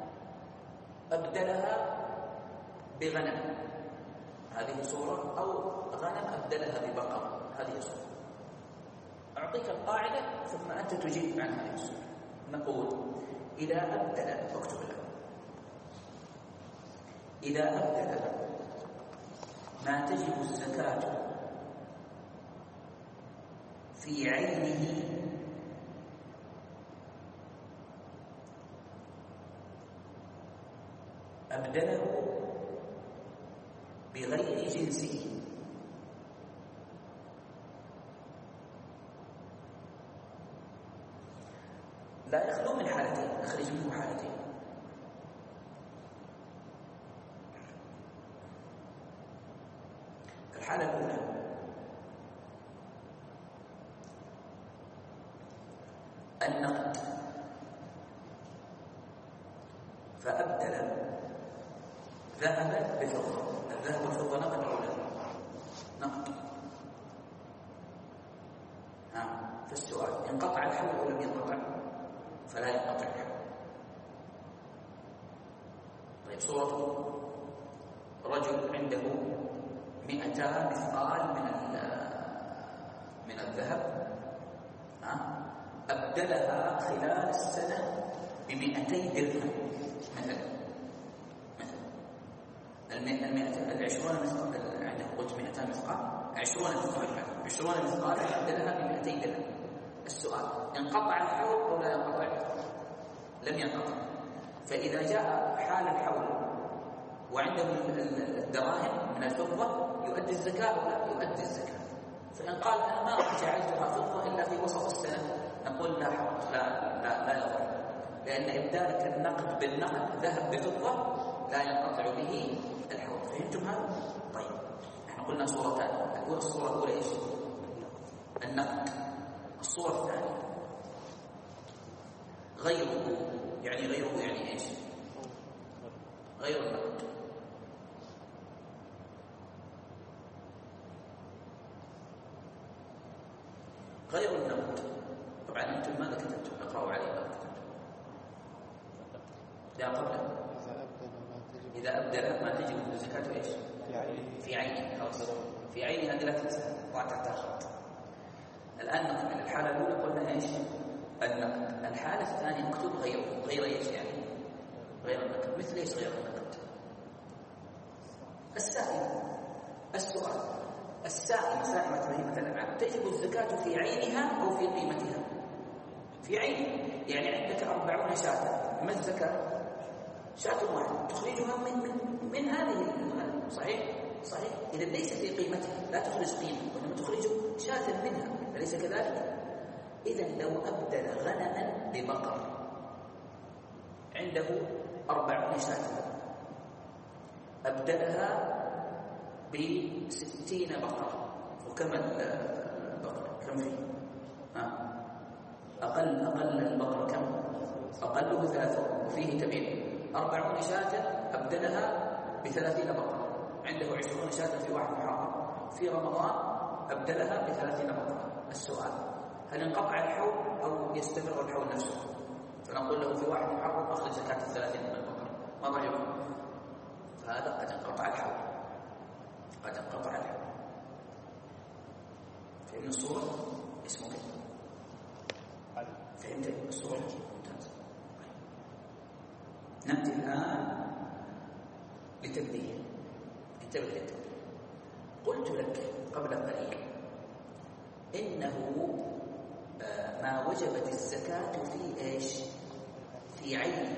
أبدلها بغنم، هذه صورة. أو غنم أبدلها ببقر، هذه صورة. أعطيك القاعدة ثم أنت تجيب عن هذه الصورة. نقول إذا أبدل، اكتب لك، إذا أبدل ما تجب الزكاة في عينه أبدله بغير جنسه، لا يخلو من حالتين، أخرج منه حالتين. الحالة الأولى النقد، فأبدل ذهبا بفضة. الذهب والفضة نقد أولى نقد. نعم. فالسؤال انقطع الحول أو لم ينقطع؟ فلا ينقطع الحول. طيب صورة رجل عنده مئتا مثقال من من الذهب، أبدلها خلال السنة بمئتي درهم مثلا مثلا المئة العشرون مثقال، عنده قلت مئتان مثقال، عشرون مثقال عشرون مثقال أبدلها بمئتي درهم. السؤال انقطع الحول أو لا ينقطع؟ لم ينقطع. فإذا جاء حال الحول وعنده الدراهم من الفضة يؤدي الزكاة ولا يؤدي الزكاة؟ فإن قال أنا ما جعلتها فضة إلا في وسط السنة، نقول لا حرج، لا لا لا يضر، لأن إبدالك النقد بالنقد ذهب بفضة لا ينقطع به الحول. فهمتم هذا؟ طيب نحن قلنا صورتان. الأولى الصورة الأولى إيش؟ النقد. الصورة الثانية غيره، يعني غيره يعني إيش؟ غير النقد. غير النقد طبعا أنتم ماذا كتبتم؟ اقرأوا علي ماذا كتبتم. لا قبل إذا أبدل ما تجب الزكاة إيش؟ في عينه. خلاص في عينه هذه لا تنسى، ضع تحتها خط. الآن نقل الحالة الأولى قلنا إيش؟ النقد. الحالة الثانية اكتب غيره. غير إيش يعني؟ غير النقد. مثل إيش غير النقد؟ السائل. السؤال السائل سائمة بهيمة الأنعام تجب الزكاة في عينها أو في قيمتها؟ في عينها. يعني عندك أربعون شاة، ما الزكاة؟ شاة واحدة تخرجها من من, من هذه الغنم. صحيح؟ صحيح. إذا ليس في قيمتها لا تخرج قيمة، وإنما تخرج شاة منها، أليس كذلك؟ إذا لو أبدل غنما ببقر عنده أربعون شاة، أبدلها بستين بقرة، وكم البقرة؟ كم فيه؟ ها؟ أقل أقل البقرة كم؟ أقله ثلاثة، وفيه تبيع. أربعون شاة أبدلها بثلاثين بقرة، عنده عشرون شاة في واحد محرم، في رمضان أبدلها بثلاثين بقرة. السؤال هل انقطع الحول أو يستمر الحول نفسه؟ فنقول له في واحد محرم أخرج زكاة الثلاثين من البقرة. ما رأيكم؟ فهذا قد انقطع الحول، قد انقطع الحول. فهمنا الصورة؟ اسمه كيف؟ فهمت الصورة؟ ممتاز. نأتي الآن لتنبيه. انتبه للتنبيه. قلت لك قبل قليل إنه ما وجبت الزكاة في إيش؟ في عينه.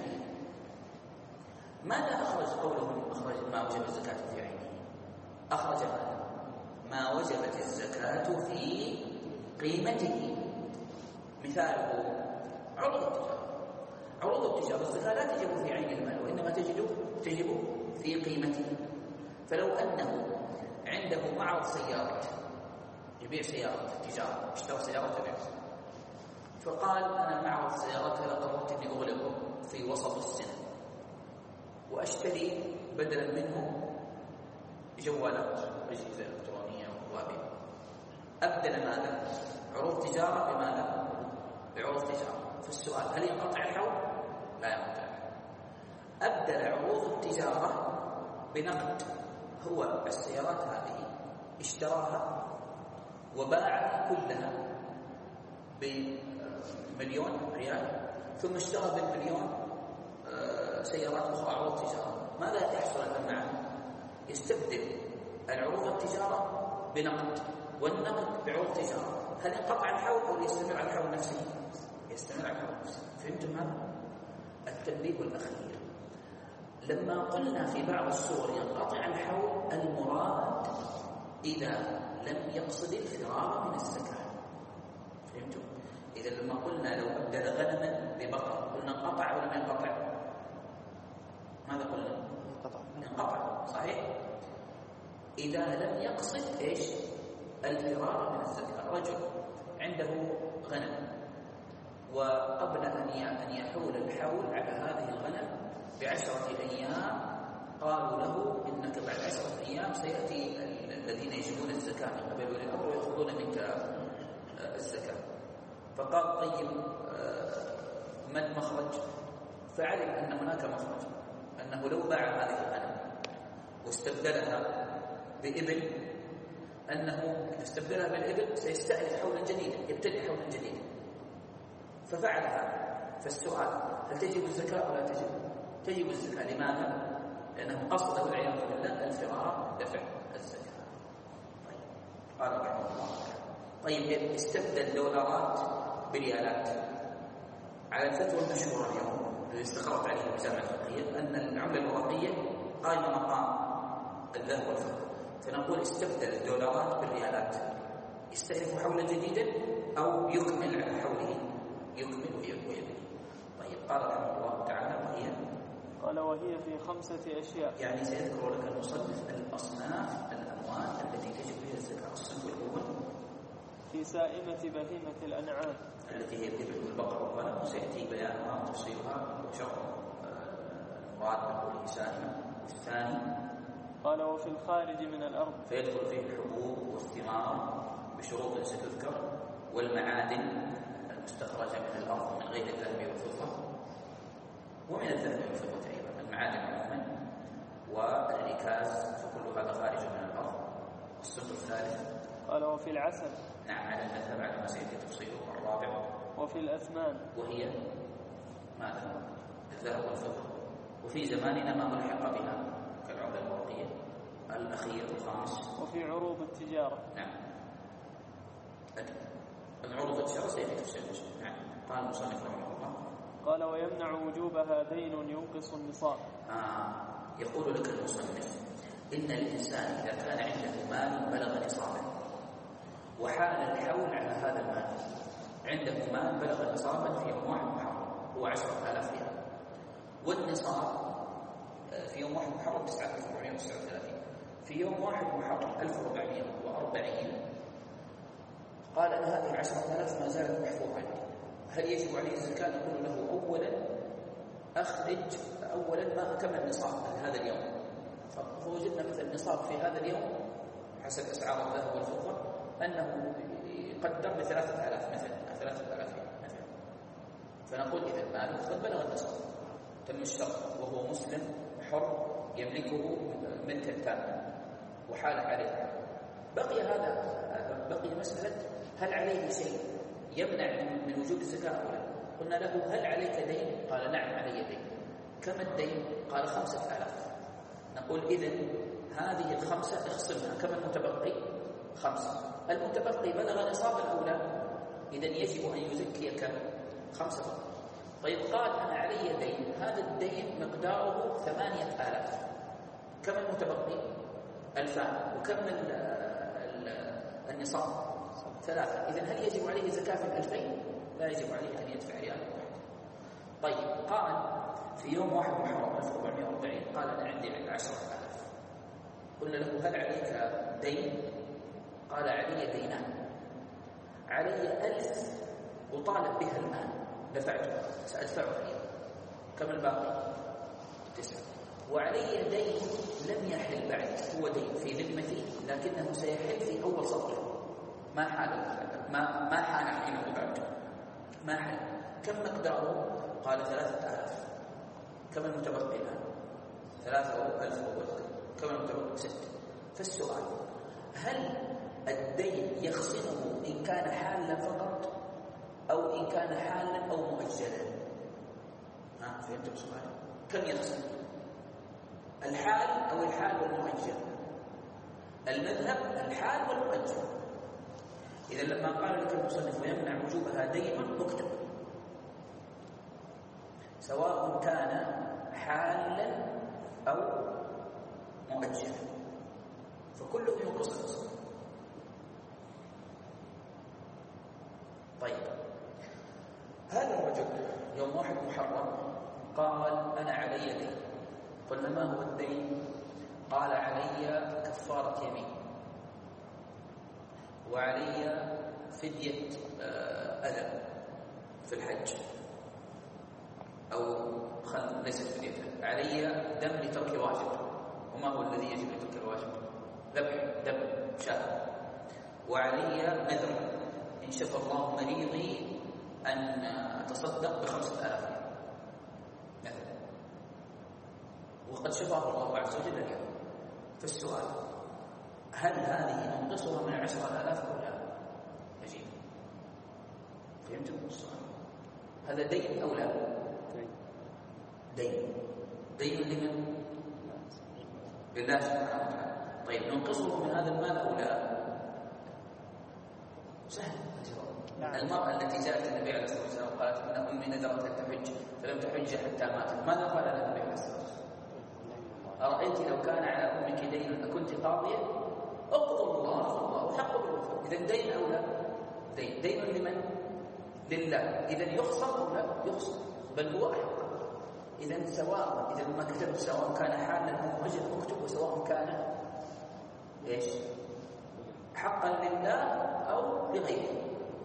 ماذا أخرج قولهم أخرج ما وجبت الزكاة في عينه؟ أخرج ماذا؟ ما وجبت الزكاة في قيمته. مثاله عروض التجارة. عروض التجارة الزكاة لا تجب في عين المال، وإنما تجب تجب في قيمته. فلو أنه عنده معرض سيارات، يبيع سيارات تجارة، اشترى سيارة تبيع، فقال أنا معرض سيارات هذا قررت أني أغلقه في وسط السنة وأشتري بدلا منه جوالات، أجهزة إلكترونية وأبيع. أبدل ماذا؟ عروض تجارة بماذا؟ بعروض تجارة. فالسؤال هل ينقطع الحول؟ لا ينقطع. أبدل عروض التجارة بنقد. هو السيارات هذه اشتراها وباعها كلها بمليون ريال، ثم اشترى بالمليون سيارات أخرى عروض تجارة. ماذا يحصل الآن معه؟ يستبدل العروض التجارة بنقد والنقد بعروض تجارة. هل ينقطع الحول أو يستمر على الحول نفسه؟ يستمر على الحول نفسه. فهمتم هذا؟ التنبيه الأخير لما قلنا في بعض الصور ينقطع الحول، المراد إذا لم يقصد الفرار من الزكاة. فهمتم؟ إذا لما قلنا لو أبدل غنما ببقر قلنا انقطع ولا ما ينقطع؟ ماذا قلنا؟ انقطع. انقطع صحيح. إذا لم يقصد إيش؟ الفرار من الزكاة. رجل عنده غنم وقبل أن يحول الحول على هذه الغنم بعشرة أيام قالوا له إنك بعد عشرة أيام سيأتي الذين يجبون الزكاة من قبل ولي الأمر ويأخذون منك الزكاة. فقال طيب ما المخرج؟ فعلم أن هناك مخرج، أنه لو باع هذه الغنم واستبدلها بإبل، أنه استبدلها بالإبل سيستأنف حولا جديدا، يبتدئ حولا جديدا. ففعل هذا. فالسؤال هل تجب الزكاة ولا تجب؟ تجب الزكاة. لماذا؟ لأنه قصده والعياذ بالله الفرار دفع الزكاة. طيب قال رحمه الله. طيب استبدل دولارات بريالات. على الفتوى المشهورة اليوم الذي استقرت عليه المجامع الفقهية أن العملة الورقية قائمة مقام الذهب والفضة، فنقول استبدل الدولارات بالريالات، يستأنف حولا جديدا أو يكمل على حوله، يكمل ويبني. طيب قال رحمه الله تعالى وهي قال وهي في خمسة أشياء. يعني سيذكر لك المصنف الأصناف الأموال التي تجب فيها الزكاة. الصنف الأول في سائمة بهيمة الأنعام التي هي الإبل والبقر والغنم، وسيأتي بيانها وتفصيلها وشرح مراد بقوله سائمة. الثاني قال وفي الخارج من الأرض فيدخل فيه الحبوب والثمار بشروط ستذكر، والمعادن المستخرجة من الأرض من غير الذهب والفضة، ومن الذهب والفضة أيضا المعادن عموما، والركاز، فكل هذا خارج من الأرض. الصنف الثالث قال وفي العسل. نعم على المذهب على ما سيأتي تفصيله. الرابع وفي الأثمان وهي ماذا؟ الذهب والفضة، وفي زماننا ما ملحق بها كالعملة الورقية. الأخير الخامس وفي عروض التجارة. نعم العروض التجارة سيأتي تفصيله. نعم قال المصنف رحمه الله. قال ويمنع وجوبها دين ينقص النصاب. آه يقول لك المصنف إن الإنسان إذا كان عنده مال بلغ نصابا وحال الحول على هذا المال، عنده مال بلغ نصابا في يوم واحد محرم هو عشرة آلاف ريال، والنصاب في يوم واحد محرم تسعة آلاف وأربعمائة وتسعة وثلاثين، في يوم واحد محرم ألف وأربعمائة وأربعين. قال أن هذه العشرة آلاف ما زالت محفوظة عندي، هل يجب عليه الزكاة؟ نقول له أولا أخرج أولا ما كم النصاب هذا اليوم، فوجدنا مثل النصاب في هذا اليوم حسب أسعار الذهب والفضة أنه يقدر بثلاثة آلاف مثلا ثلاثة آلاف مثلا، فنقول إذا ماله قد بلغ النصاب تم الشرط وهو مسلم حر يملكه ملكا تاما وحال عليه. بقي هذا بقي مسألة هل عليه شيء يمنع من وجوب الزكاة أو لا؟ قلنا له هل عليك دين؟ قال نعم علي دين. كم الدين؟ قال خمسة آلاف. نقول إذن هذه الخمسة اخصمها، كم المتبقي؟ خمسة. المتبقي بلغ نصابا أو لا؟ إذن يجب أن يزكي كم؟ خمسة فقط. طيب قال أنا علي دين، هذا الدين مقداره ثمانية آلاف، كم المتبقي؟ ألفان. وكم النصاب؟ ثلاثة. إذن هل يجب عليه زكاة في الألفين؟ لا يجب عليه أن يدفع ريال واحد. طيب قال في يوم واحد محرم ألف وأربعمائة وأربعين قال أنا عندي عشرة آلاف، قلنا له هل عليك دين؟ قال علي دينان، علي ألف أطالب بها الآن دفعتها سأدفعها اليوم، كم الباقي؟ تسعة. وعلي دين لم يحل بعد، هو دين في ذمتي لكنه سيحل في أول سطر، ما حال ما ما حان حينه بعد، ما حان. كم مقداره؟ قال ثلاثة آلاف. كم المتبقي الآن؟ ثلاثة ألف وبلغ. كم المتبقي؟ ستة. فالسؤال: هل الدين يخصمه إن كان حالا فقط أو إن كان حالا أو مؤجلا؟ ها فهمتم السؤال؟ كم يخصم؟ الحال أو الحال والمؤجل؟ المذهب الحال والمؤجل. إذا لما قال لك المصنف ويمنع وجوبها ديما، اكتب سواء كان حالا أو مؤجلا، فكله ينقص. طيب، هذا الرجل يوم واحد محرم قال أنا علي دين. قلنا ما هو الدين؟ قال علي كفارة يمين، وعلي فدية أذى في الحج، أو خل ليست فدية، علي دم لترك واجب. وما هو الذي يجب لترك الواجب؟ ذبح دم شاة. وعلي نذر إن شفى الله مريضي أن أتصدق بخمسة آلاف مثلا، وقد شفاه الله عز وجل اليوم. فالسؤال: هل هذه ننقصها من عشرة آلاف أو لا؟ نجيب. فهمتم السؤال؟ هذا دين أو لا؟ دين. دين لمن؟ لله سبحانه وتعالى. طيب، ننقصه من هذا المال أو لا؟ سهل. المرأة التي جاءت النبي عليه الصلاة والسلام وقالت إن أمي نذرت أن تحج فلم تحج حتى ماتت، ماذا قال لها النبي عليه الصلاة والسلام؟ أرأيت لو كان على أمك دين أكنت قاضية؟ اقضوا الله الله حق بالوفاء. إذا دين أو لا؟ دين. دين لمن؟ لله. إذا يخصم أو لا؟ يخصم، بل هو أحق. إذا سواء، إذا ما كتبت سواء كان حالا أو مؤجلا اكتب، وسواء كان إيش؟ حقا لله أو لغيره.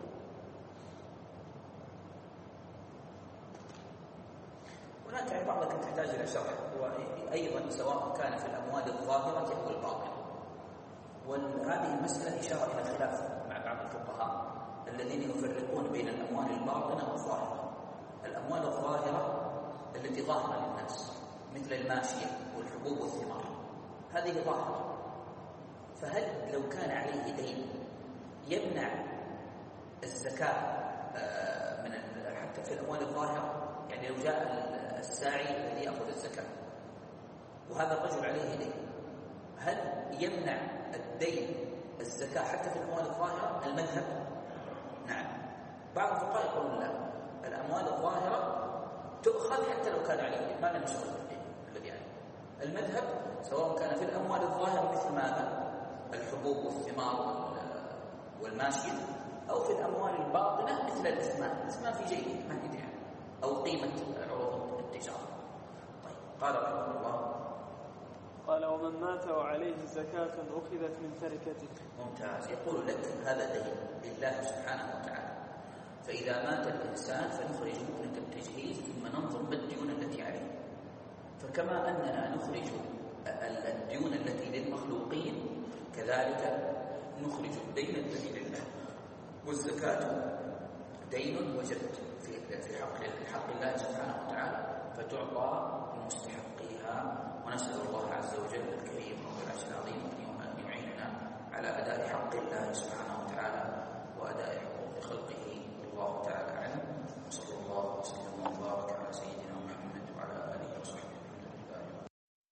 هناك عبارة تحتاج إلى شرح، وأيضا سواء كان في الأموال الظاهرة أو الباطنة. وهذه المسألة إشارة إلى خلاف مع بعض الفقهاء الذين يفرقون بين الأموال الباطنة والظاهرة. الأموال الظاهرة التي ظاهرة للناس مثل الماشية والحبوب والثمار، هذه ظاهرة. فهل لو كان عليه دين يمنع الزكاة من حتى في الأموال الظاهرة؟ يعني لو جاء الساعي الذي يأخذ الزكاة وهذا الرجل عليه دين، هل يمنع الدين الزكاة حتى في الأموال الظاهرة؟ المذهب نعم. بعض الفقهاء يقولون لا، الأموال الظاهرة تؤخذ حتى لو كان عليه دين، ما لم يشغل بالدين الذي عليه. المذهب سواء كان في الأموال الظاهرة مثل ماذا؟ الحبوب والثمار والماشية، أو في الأموال الباطنة مثل الأثمان. الأثمان في جيبه ما في دين، أو قيمة عروض التجارة. طيب، قال رحمه الله: قال: ومن مات وعليه زكاة أخذت من تركته. ممتاز. يقول لك هذا دين لله سبحانه وتعالى، فإذا مات الإنسان فنخرج مهلة التجهيز ثم ننظر ما الديون التي عليه. فكما أننا نخرج الديون التي للمخلوقين كذلك نخرج الدين الذي لله. والزكاة دين وجب في حق حق الله سبحانه وتعالى، فتعطى لمستحقيها. ونسأل الله عز وجل الكريم رب العرش العظيم أن يعيننا على أداء حق الله سبحانه